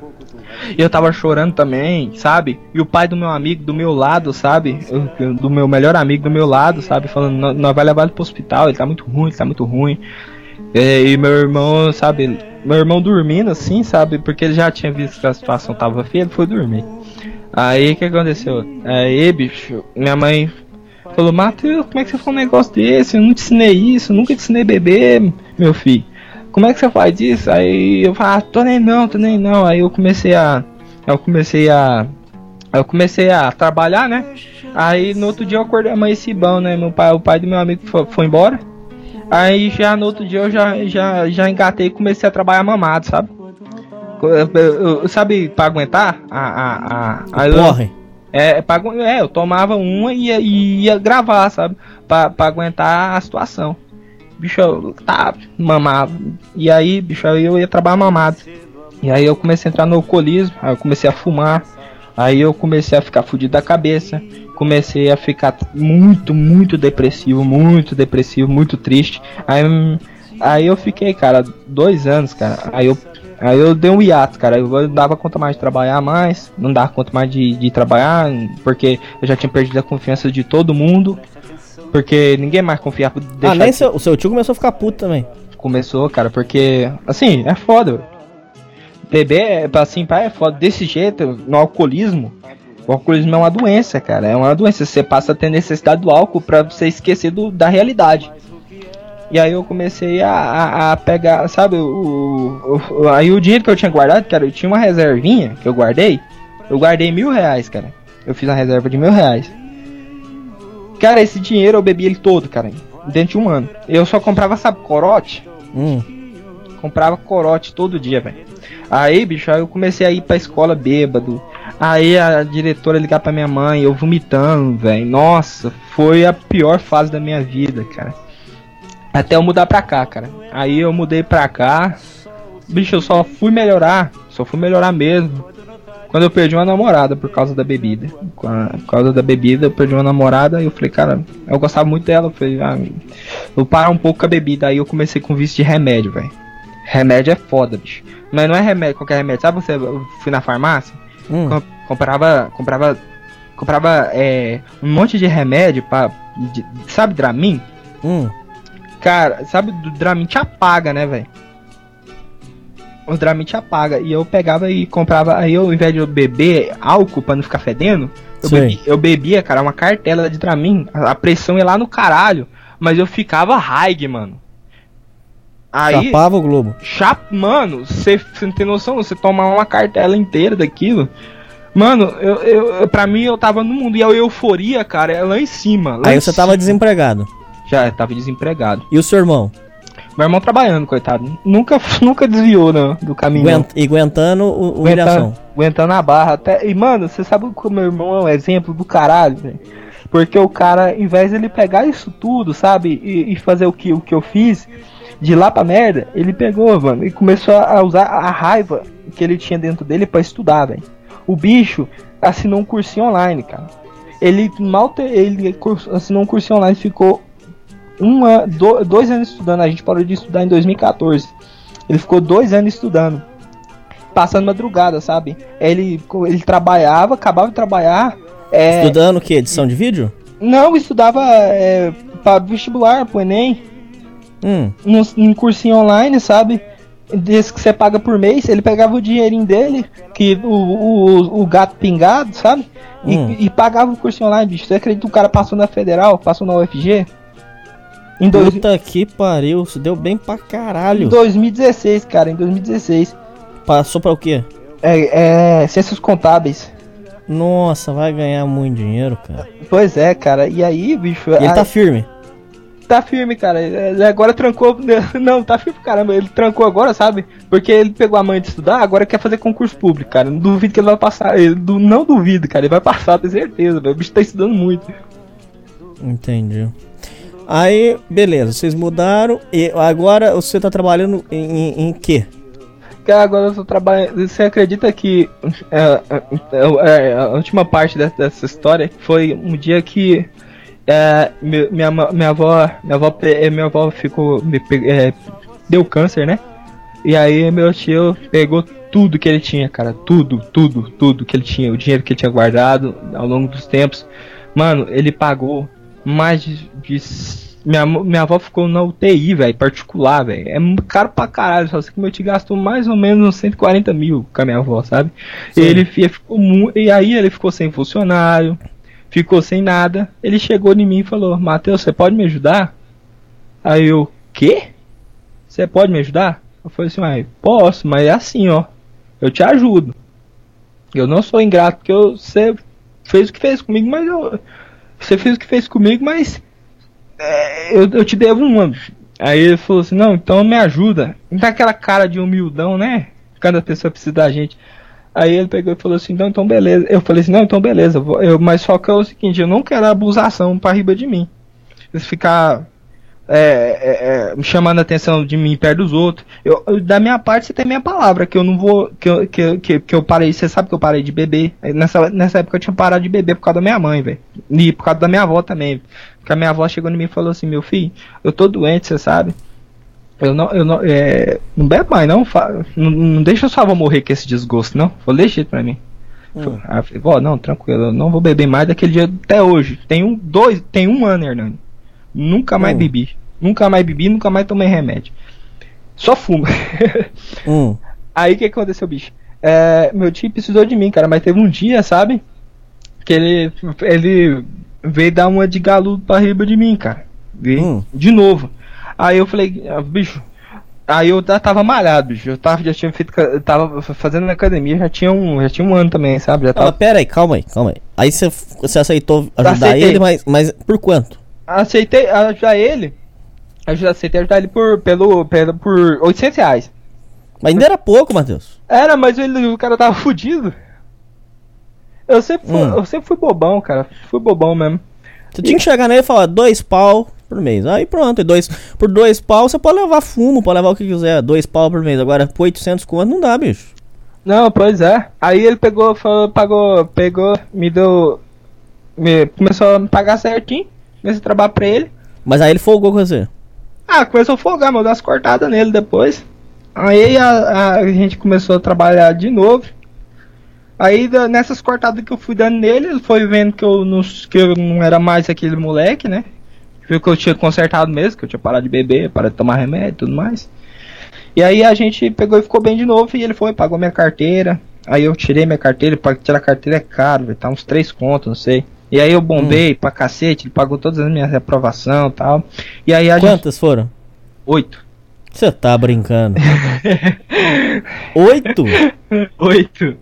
E eu tava chorando também, sabe? E o pai do meu amigo do meu lado, sabe? Eu, do meu melhor amigo do meu lado, sabe? Falando, "Nó- nós vai levar ele pro hospital, ele tá muito ruim, ele tá muito ruim." É, e meu irmão, sabe? Meu irmão dormindo assim, sabe? Porque ele já tinha visto que a situação tava feia, ele foi dormir. Aí o que aconteceu? Aí, bicho, minha mãe falou, Matheus, como é que você faz um negócio desse? Eu não te ensinei isso, eu nunca te ensinei a beber, meu filho. Como é que você faz isso? Aí eu falei, ah, tô nem não, tô nem não. Aí eu comecei a. Eu comecei a. Eu comecei a trabalhar, né? Aí no outro dia eu acordei, amanheci bom, né? Meu pai, o pai do meu amigo foi, foi embora. Aí já no outro dia eu já, já, já engatei e comecei a trabalhar mamado, sabe? Eu, eu, eu, sabe, pra aguentar? A, a, a, a, Corre. É, pra, agu- é, eu tomava uma e ia, e ia gravar, sabe? Pra, pra aguentar a situação. Bicho, eu tá, mamava. E aí, bicho, aí eu ia trabalhar mamado. E aí eu comecei a entrar no alcoolismo, aí eu comecei a fumar. Aí eu comecei a ficar fudido da cabeça. Comecei a ficar muito, muito depressivo, muito depressivo, muito triste. Aí, aí eu fiquei, cara, dois anos, cara. Aí eu, aí eu dei um hiato, cara. Eu não dava conta mais de trabalhar mais. Não dava conta mais de, de trabalhar, porque eu já tinha perdido a confiança de todo mundo. Porque ninguém mais confiava. Ah, nem seu, o seu tio começou a ficar puto também. Começou, cara, porque, assim, é foda. Beber, assim, pai, é foda. Desse jeito, no alcoolismo, o alcoolismo é uma doença, cara. É uma doença. Você passa a ter necessidade do álcool pra você esquecer do, da realidade. E aí eu comecei a, a, a pegar, sabe, o, o, o, aí o dinheiro que eu tinha guardado, cara, eu tinha uma reservinha que eu guardei. Eu guardei mil reais, cara. Eu fiz uma reserva de mil reais. Cara, esse dinheiro eu bebi ele todo, cara, dentro de um ano. Eu só comprava, sabe, corote? Hum. Comprava corote todo dia, velho. Aí, bicho, aí eu comecei a ir pra escola bêbado. Aí a diretora ligar pra minha mãe, eu vomitando, velho. Nossa, foi a pior fase da minha vida, cara. Até eu mudar pra cá, cara. Aí eu mudei pra cá. Bicho, eu só fui melhorar. Só fui melhorar mesmo quando eu perdi uma namorada por causa da bebida. Por causa da bebida, eu perdi uma namorada e eu falei, cara, eu gostava muito dela. Eu falei, ah, vou parar um pouco com a bebida. Aí eu comecei com vício de remédio, velho. Remédio é foda, bicho. Mas não é remédio, qualquer remédio. Sabe, você, eu fui na farmácia, Hum. com- comprava, comprava, comprava é, um monte de remédio pra, de, sabe, Dramin? Hum. Cara, sabe, o Dramin te apaga, né, velho? O Dramin te apaga. E eu pegava e comprava. Aí eu, ao invés de eu beber álcool pra não ficar fedendo, eu, Sei. bebi, eu bebia, cara, uma cartela de Dramin. A, a pressão ia lá no caralho. Mas eu ficava high, mano. Aí, Chapava o Globo. chap, mano, você não tem noção, você tomar uma cartela inteira daquilo. Mano, eu, eu, pra mim eu tava no mundo. E a euforia, cara, é lá em cima. Lá Aí em você tava cima. desempregado. Já, eu tava desempregado. E o seu irmão? Meu irmão trabalhando, coitado. Nunca, nunca desviou não, do caminho. não. Aguent- e aguentando o, o humilhação. Aguentando, aguentando a barra até. E mano, você sabe que o meu irmão é um exemplo do caralho, velho. Porque o cara, em vez de ele pegar isso tudo, sabe, e, e fazer o que, o que eu fiz, de lá pra merda, ele pegou, mano, e começou a usar a raiva que ele tinha dentro dele pra estudar, velho. O bicho assinou um cursinho online, cara. Ele mal te, ele assinou um cursinho online, ficou um ano, do, dois anos estudando. A gente parou de estudar em dois mil e catorze. Ele ficou dois anos estudando, passando madrugada, sabe? Ele, ele trabalhava, acabava de trabalhar. É, Estudando o quê? Edição de vídeo? Não, estudava é, para vestibular, pro Enem. Hum. Num, num cursinho online, sabe? Desse que você paga por mês. Ele pegava o dinheirinho dele, que o, o, o gato pingado, sabe? E, Hum. e pagava o cursinho online, bicho. Você acredita que o cara passou na Federal, passou na U F G? Em, dois, Puta que pariu, isso deu bem pra caralho. em dois mil e dezesseis, cara, em dois mil e dezesseis. Passou pra o quê? É, é ciências contábeis. Nossa, vai ganhar muito dinheiro, cara. Pois é, cara. E aí, bicho... E ele aí, tá firme. Tá firme, cara. Ele agora trancou... Não, tá firme, caramba. Ele trancou agora, sabe? Porque ele pegou a mãe de estudar, agora quer fazer concurso público, cara. Não duvido que ele vai passar. Ele, não duvido, cara. Ele vai passar, tenho certeza, velho. O bicho tá estudando muito. Entendi. Aí, beleza, vocês mudaram. E agora você tá trabalhando em, em, em quê? Cara, agora eu tô trabalhando... Você acredita que... É, é, é, a última parte dessa, dessa história foi um dia que... É, minha, minha avó, minha avó, minha avó ficou, me, é, deu câncer, né? E aí meu tio pegou tudo que ele tinha, cara, tudo, tudo, tudo que ele tinha, o dinheiro que ele tinha guardado ao longo dos tempos, mano, ele pagou mais de, de minha, minha avó ficou na U T I, velho, particular, velho, é caro pra caralho, só sei que meu tio gastou mais ou menos uns cento e quarenta mil com a minha avó, sabe? E ele ficou muito, e aí ele ficou sem funcionário. Ficou sem nada. Ele chegou em mim e falou: Matheus, você pode me ajudar? Aí eu, quê? Você pode me ajudar? Eu falei assim: ah, posso, mas é assim, ó. Eu te ajudo. Eu não sou ingrato, porque eu, você fez o que fez comigo, mas eu. Você fez o que fez comigo, mas. É, eu, eu te devo uma. Aí ele falou assim: não, então me ajuda. Não tá aquela cara de humildão, né? Quando a pessoa precisa da gente. Aí ele pegou e falou assim, não, então beleza. Eu falei assim, não, então beleza. Eu, mas só que é o seguinte, eu não quero abusação pra riba de mim. Eles ficar é, é, é, chamando a atenção de mim perto dos outros. Eu, eu, da minha parte, você tem minha palavra, que eu não vou. Que eu, que, que, que eu parei. Você sabe que eu parei de beber. Nessa, nessa época eu tinha parado de beber por causa da minha mãe, velho. E por causa da minha avó também. Porque a minha avó chegou em mim e falou assim, meu filho, eu tô doente, você sabe. Eu não, eu não, é, não bebo mais, não, fa, não, não deixa sua avó morrer com esse desgosto, não. Falei, deixa pra mim. Hum. Aí eu falei, vó, não, tranquilo, eu não vou beber mais daquele dia até hoje. Tem um, dois, tem um ano, Hernani. Nunca mais hum. bebi. Nunca mais bebi, nunca mais tomei remédio. Só fumo. hum. Aí o que aconteceu, bicho? É, meu tio precisou de mim, cara, mas teve um dia, sabe? Que ele, ele veio dar uma de galudo pra riba de mim, cara. Veio hum. de novo. Aí eu falei, ah, bicho, aí eu tava malhado, bicho, eu tava, já tinha feito, eu tava fazendo na academia, já tinha um, já tinha um ano também, sabe? Já tava... Ah, pera aí, calma aí, calma aí. Aí você, você aceitou ajudar Aceitei. ele, mas, mas por quanto? Aceitei ajudar ele, eu já aceitei ajudar ele por, pelo, pelo, por oitocentos reais. Mas ainda era pouco, Matheus. Era, mas ele, o cara tava fudido. Eu sempre fui, hum. eu sempre fui bobão, cara, fui bobão mesmo. Você e... tinha que chegar nele e falar, dois pau... por mês. Aí pronto, dois, por dois pau você pode levar fumo, pode levar o que quiser, dois pau por mês. Agora por oitocentos conto não dá, bicho. Não, pois é. Aí ele pegou, falou, pagou, pegou, me deu, me, começou a me pagar certinho, comecei a trabalhar pra ele. Mas aí ele folgou com você? Ah, começou a folgar, mas eu dei umas cortadas nele depois. Aí a, a, a gente começou a trabalhar de novo. Aí da, nessas cortadas que eu fui dando nele, ele foi vendo que eu não, que eu não era mais aquele moleque, né? Viu que eu tinha consertado mesmo, que eu tinha parado de beber, parado de tomar remédio e tudo mais. E aí a gente pegou e ficou bem de novo, e ele foi, pagou minha carteira. Aí eu tirei minha carteira, para tirar a carteira é caro, véio, tá uns três contos, não sei. E aí eu bombei hum. pra cacete, ele pagou todas as minhas reprovações e tal. E aí a Quantas gente... foram? Oito. Você tá brincando? Oito? Oito.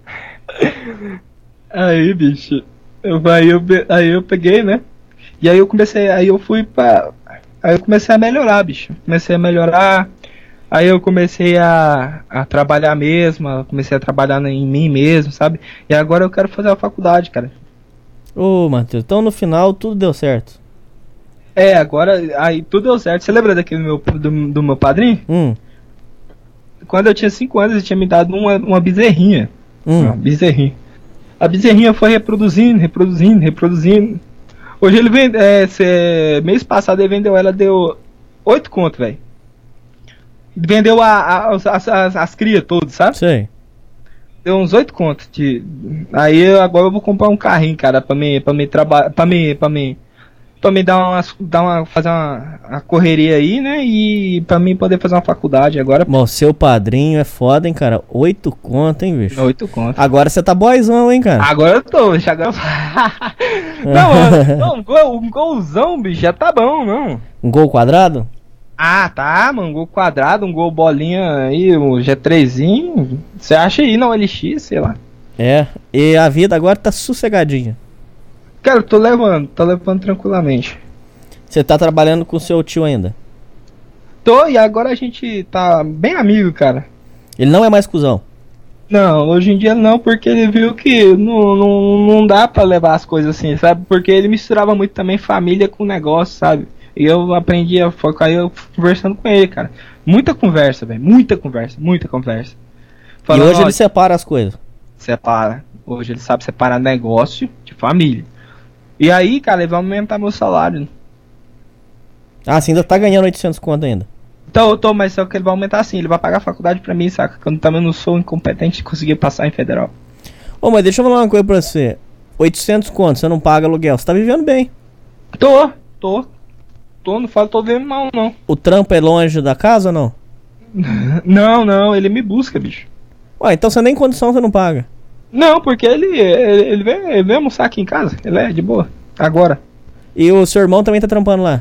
Aí, bicho, eu, aí, eu, aí eu peguei, né? E aí eu comecei, aí eu fui pra... Aí eu comecei a melhorar, bicho. Comecei a melhorar. Aí eu comecei a, a trabalhar mesmo, comecei a trabalhar em mim mesmo, sabe? E agora eu quero fazer a faculdade, cara. Ô, Matheus, então no final tudo deu certo. É, agora aí tudo deu certo. Você lembra daquele meu, do, do meu padrinho? Hum. Quando eu tinha cinco anos, ele tinha me dado uma, uma bezerrinha. Hum. Uma bezerrinha. A bezerrinha foi reproduzindo, reproduzindo, reproduzindo. Hoje ele vende, é, cê, mês passado ele vendeu ela, deu oito conto, velho. Vendeu a, a, as, as, as crias todas, sabe? Sei. Deu uns oito contos de. Aí eu, agora eu vou comprar um carrinho, cara, pra mim, pra mim trabalhar, pra mim, pra mim, pra mim dar uma, dar uma, fazer uma, uma correria aí, né? E pra mim poder fazer uma faculdade agora. Bom, seu padrinho é foda, hein, cara? Oito conto, hein, bicho? Oito contos. Agora você tá boizão, hein, cara? Agora eu tô, bicho, agora... não, não, um, gol, um golzão, bicho, já tá bom, não. Um gol quadrado? Ah, tá, mano, um gol quadrado, um gol bolinha aí, um G trêsinho. Você acha aí na O L X, sei lá. É, e a vida agora tá sossegadinha. Cara, eu tô levando, tô levando tranquilamente. Você tá trabalhando com o seu tio ainda? Tô, e agora a gente tá bem amigo, cara. Ele não é mais cuzão? Não, hoje em dia não, porque ele viu que não, não, não dá pra levar as coisas assim, sabe? Porque ele misturava muito também família com negócio, sabe? E eu aprendi a focar eu conversando com ele, cara. Muita conversa, velho. Muita conversa, muita conversa. Falando, e hoje ó, ele separa as coisas? Separa. Hoje ele sabe separar negócio de família. E aí, cara, ele vai aumentar meu salário. Ah, você ainda tá ganhando oitocentos conto ainda? Então eu tô, mas só que ele vai aumentar assim. Ele vai pagar a faculdade pra mim, saca? Que eu também não sou incompetente de conseguir passar em federal. Ô, mas deixa eu falar uma coisa pra você. oitocentos conto, você não paga aluguel. Você tá vivendo bem? Tô, tô. Tô, não falo, tô vendo mal, não. O trampo é longe da casa ou não? Não, não, ele me busca, bicho. Ué, então você nem condição você não paga? Não, porque ele, ele, ele, vem, ele vem almoçar aqui em casa. Ele é de boa. Agora. E o seu irmão também tá trampando lá?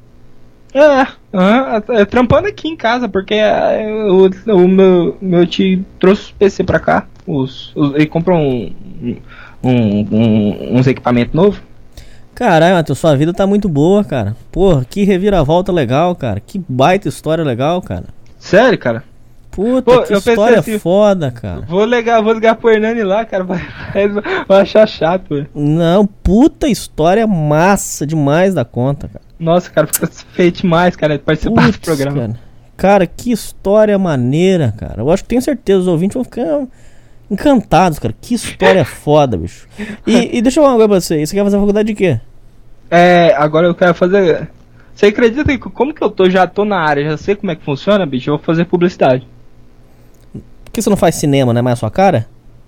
É, uh, é trampando aqui em casa, porque é, o, o meu, meu tio trouxe os P C pra cá. Os, os, ele comprou um, um, um, uns equipamentos novos. Caralho, Matheus, sua vida tá muito boa, cara. Porra, que reviravolta legal, cara. Que baita história legal, cara. Sério, cara? Puta, Pô, que história assim, foda, cara. Vou ligar, vou ligar pro Hernani lá, cara. Vai, vai achar chato, velho. Não, puta história massa demais da conta, cara. Nossa, cara, fica feio demais, cara, de participar Puts, do programa. Cara. cara, que história maneira, cara. Eu acho que tenho certeza, os ouvintes vão ficar encantados, cara. Que história foda, bicho. E, e deixa eu falar uma coisa pra você. Você quer fazer faculdade de quê? É, agora eu quero fazer... Você acredita que como que eu tô, já tô na área, já sei como é que funciona, bicho? Eu vou fazer publicidade. Por que você não faz cinema, não é mais a sua cara?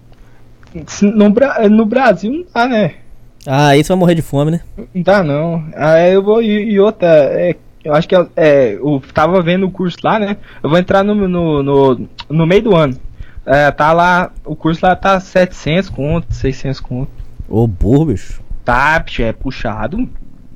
No, no Brasil não dá, né? Ah, aí você vai morrer de fome, né? Não dá, não. Aí eu vou... E, e outra, é, eu acho que... É, eu tava vendo o curso lá, né? Eu vou entrar no, no, no, no meio do ano. É, tá lá... O curso lá tá setecentos conto, seiscentos conto. Ô, burro, bicho. Tá, bicho, é puxado.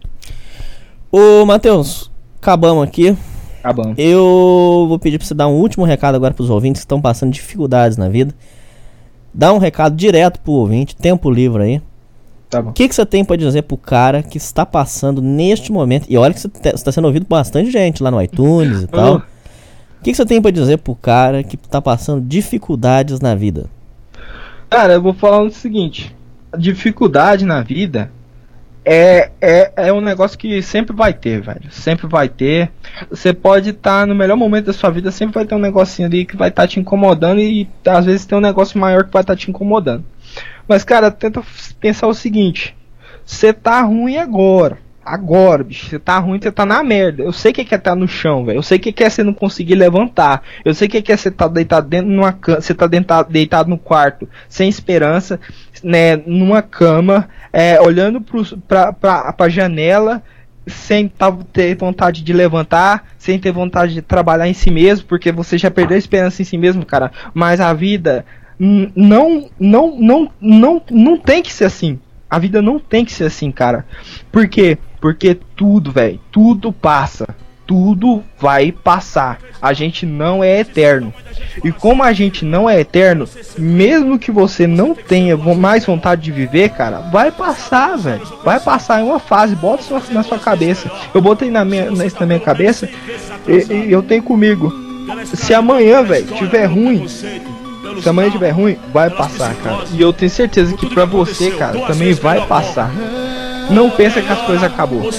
Ô, Matheus, acabamos aqui. Acabamos. Eu vou pedir pra você dar um último recado agora pros ouvintes que estão passando dificuldades na vida. Dá um recado direto pro ouvinte, tempo livre aí. Tá bom. O que, que você tem pra dizer pro cara que está passando neste momento? E olha que você está sendo ouvido por bastante gente lá no iTunes e tal. O que, que você tem pra dizer pro cara que tá passando dificuldades na vida? Cara, eu vou falar o seguinte. A dificuldade na vida é, é, é um negócio que sempre vai ter, velho. Sempre vai ter. Você pode estar tá no melhor momento da sua vida, sempre vai ter um negocinho ali que vai estar tá te incomodando e às vezes tem um negócio maior que vai estar tá te incomodando. Mas, cara, tenta pensar o seguinte. Você tá ruim agora. Agora, bicho. Você tá ruim, você tá na merda. Eu sei o que é estar no chão, velho. Eu sei o que é você não conseguir levantar. Eu sei o que é você tá deitado dentro de uma cama. Você tá deitado, deitado no quarto, sem esperança, né? Numa cama, é, olhando pro, pra, pra, pra janela, sem tá, ter vontade de levantar, sem ter vontade de trabalhar em si mesmo, porque você já perdeu a esperança em si mesmo, cara. Mas a vida não, não, não, não, não tem que ser assim. A vida não tem que ser assim, cara. Por quê? Porque tudo, velho, tudo passa. Tudo vai passar. A gente não é eterno. E como a gente não é eterno, mesmo que você não tenha mais vontade de viver, cara, vai passar, velho. Vai passar em uma fase. Bota isso na sua cabeça. Eu botei na minha, na minha cabeça e, e eu tenho comigo. Se amanhã, velho, tiver ruim, se amanhã tiver ruim, vai passar, cara. E eu tenho certeza que pra você, cara, também vai passar. Não pensa que as coisas acabou.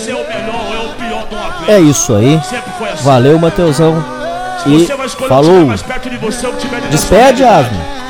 É isso aí. Valeu, Mateusão. E falou. Despede, Asno.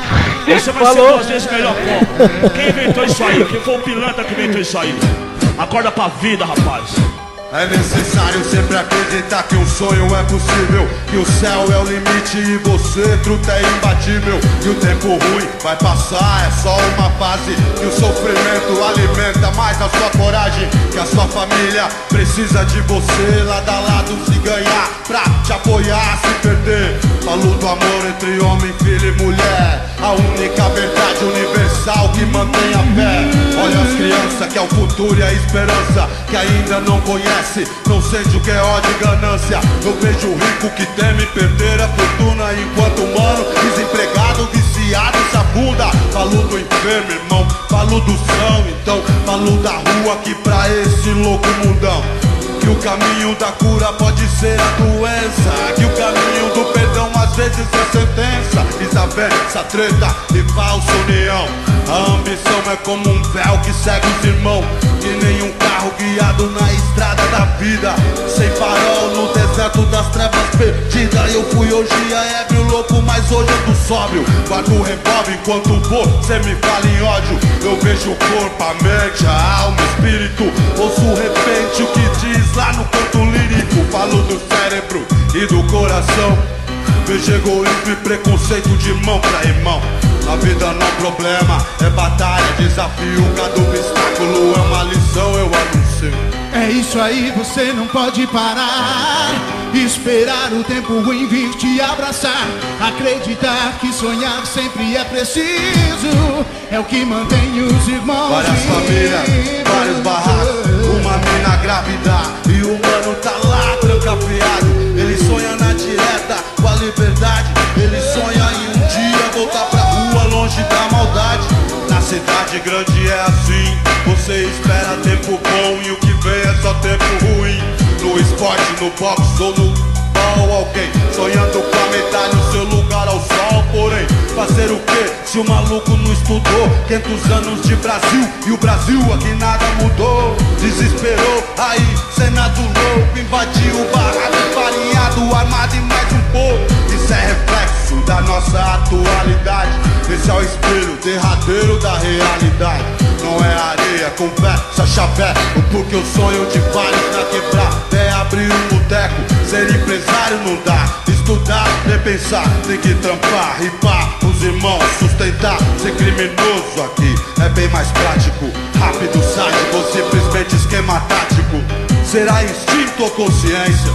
Você vai Falou. ser duas vezes melhor como. Quem inventou isso aí? Quem foi o pilantra que inventou isso aí? Acorda pra vida, rapaz. É necessário sempre acreditar que um sonho é possível, que o céu é o limite e você, truta, é imbatível. E o tempo ruim vai passar, é só uma fase. E o sofrimento alimenta mais a sua coragem, que a sua família precisa de você lado a lado, se ganhar pra te apoiar, se perder. Falo do amor entre homem, filho e mulher, a única verdade universal que mantém a fé. Olha as crianças que é o futuro e a esperança, que ainda não conhece, não sente o que é ódio e ganância. Eu vejo o rico que teme perder a fortuna, enquanto o mano desempregado, viciado, se afunda. Falo do enfermo, irmão, falo do são, então falo da rua aqui pra esse louco mundão. Que o caminho da cura pode ser a doença, que o caminho do perdão às vezes é sentença. Desavença, treta e falsa união. A ambição é como um véu que segue os irmãos, que nem um carro guiado na estrada da vida, sem farol no deserto das trevas perdida. Eu fui hoje a ébrio louco, mas hoje ando sóbrio. Guardo o revólver enquanto você me fala em ódio. Eu vejo o corpo, a mente, a alma, o espírito. Ouço de repente o que diz lá no canto lírico. Falo do cérebro e do coração. Vejo egoísmo e preconceito de mão pra irmão. A vida não é problema, é batalha, desafio. Cada obstáculo é uma lição, eu anuncio. É isso aí, você não pode parar. Esperar o tempo ruim vir te abraçar. Acreditar que sonhar sempre é preciso. É o que mantém os irmãos. Várias famílias, vários barracos, uma mina grávida e o mano tá lá trancafiado. Ele sonha na direta com a liberdade. Ele sonha em um dia voltar pra rua longe da maldade. Na cidade grande é assim, você espera tempo bom e o que vem é só tempo ruim. No esporte, no boxe ou no ball, alguém sonhando com a medalha, o seu lugar ao sol. Porém, fazer o que se o maluco não estudou? quinhentos anos de Brasil e o Brasil aqui nada mudou. Desesperou, aí Senado louco, invadiu o barraco, farinhado, armado e mais um pouco. Isso é reflexo da nossa atualidade. Esse é o espelho derradeiro da realidade. Não é areia, conversa, chavé. O porque o sonho de vários na quebrada é abrir um boteco. Ser empresário não dá. Estudar, repensar, tem que trampar, ripar os irmãos, sustentar. Ser criminoso aqui é bem mais prático. Rápido, sádico ou simplesmente esquema tático. Será instinto ou consciência?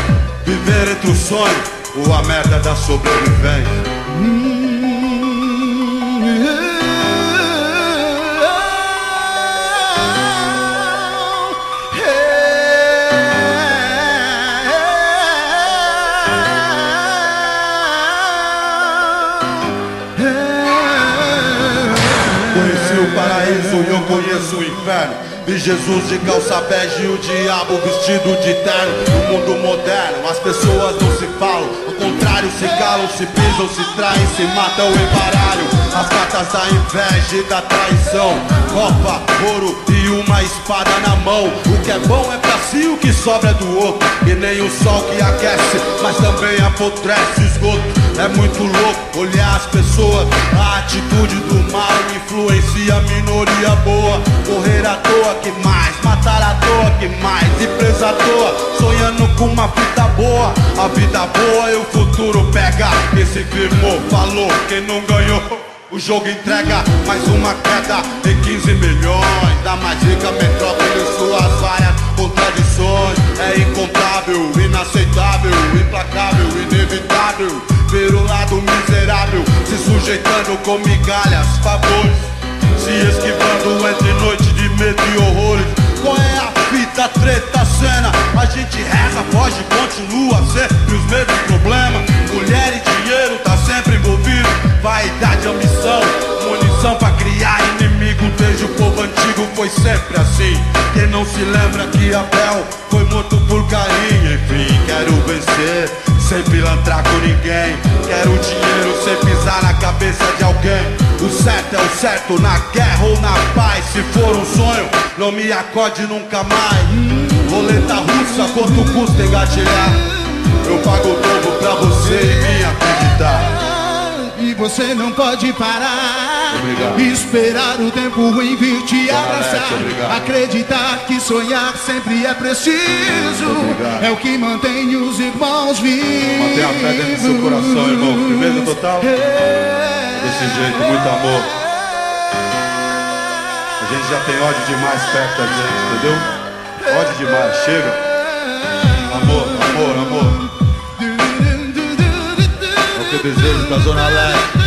Viver entre o sonho ou a merda da sobrevivência? Conheci o paraíso e eu conheço o inferno. Vi Jesus de calça bege e o diabo vestido de terno. No mundo moderno as pessoas não se falam, ao contrário se calam, se pisam, se traem, se matam em baralho. As cartas da inveja e da traição, copa, ouro e uma espada na mão. O que é bom é pra si, o que sobra é do outro. E nem o sol que aquece, mas também apodrece o esgoto. É muito louco olhar as pessoas, a atitude do mal influencia a minoria boa. Correr à toa que mais, matar à toa que mais, e presa à toa, sonhando com uma vida boa. A vida boa e o futuro pega. Quem se firmou, falou, quem não ganhou, o jogo entrega mais uma queda em quinze milhões. Da mais rica metrópole, suas várias contradições. É incontável, inaceitável, implacável, inevitável ver o lado miserável se sujeitando com migalhas, favores, se esquivando entre noite de medo e horrores. Qual é a fita, treta, cena? A gente reza, foge, continua sempre os mesmos problemas. Mulher e dinheiro tá sempre envolvido. Vaidade, ambição, munição pra criar inimigo. Desde o povo antigo foi sempre assim. Quem não se lembra que Abel foi morto por carinho? Enfim, quero vencer sem pilantrar com ninguém. Quero dinheiro sem pisar na cabeça de alguém. O certo é o certo na guerra ou na paz. Se for um sonho, não me acorde nunca mais. Roleta russa, quanto custa engatilhar? Eu pago o dobro pra você e me acreditar. E e você não pode parar. Obrigado. Esperar o tempo ruim vir te Dona abraçar. Lete, obrigado. Acreditar que sonhar sempre é preciso. Obrigado. É o que mantém os irmãos vivos. Mantenha a fé dentro do seu coração, irmão. Firmeza total. Desse jeito, muito amor. A gente já tem ódio demais perto da gente, entendeu? Ódio demais, chega. Amor, amor, amor. É o que eu desejo da Zona Leste.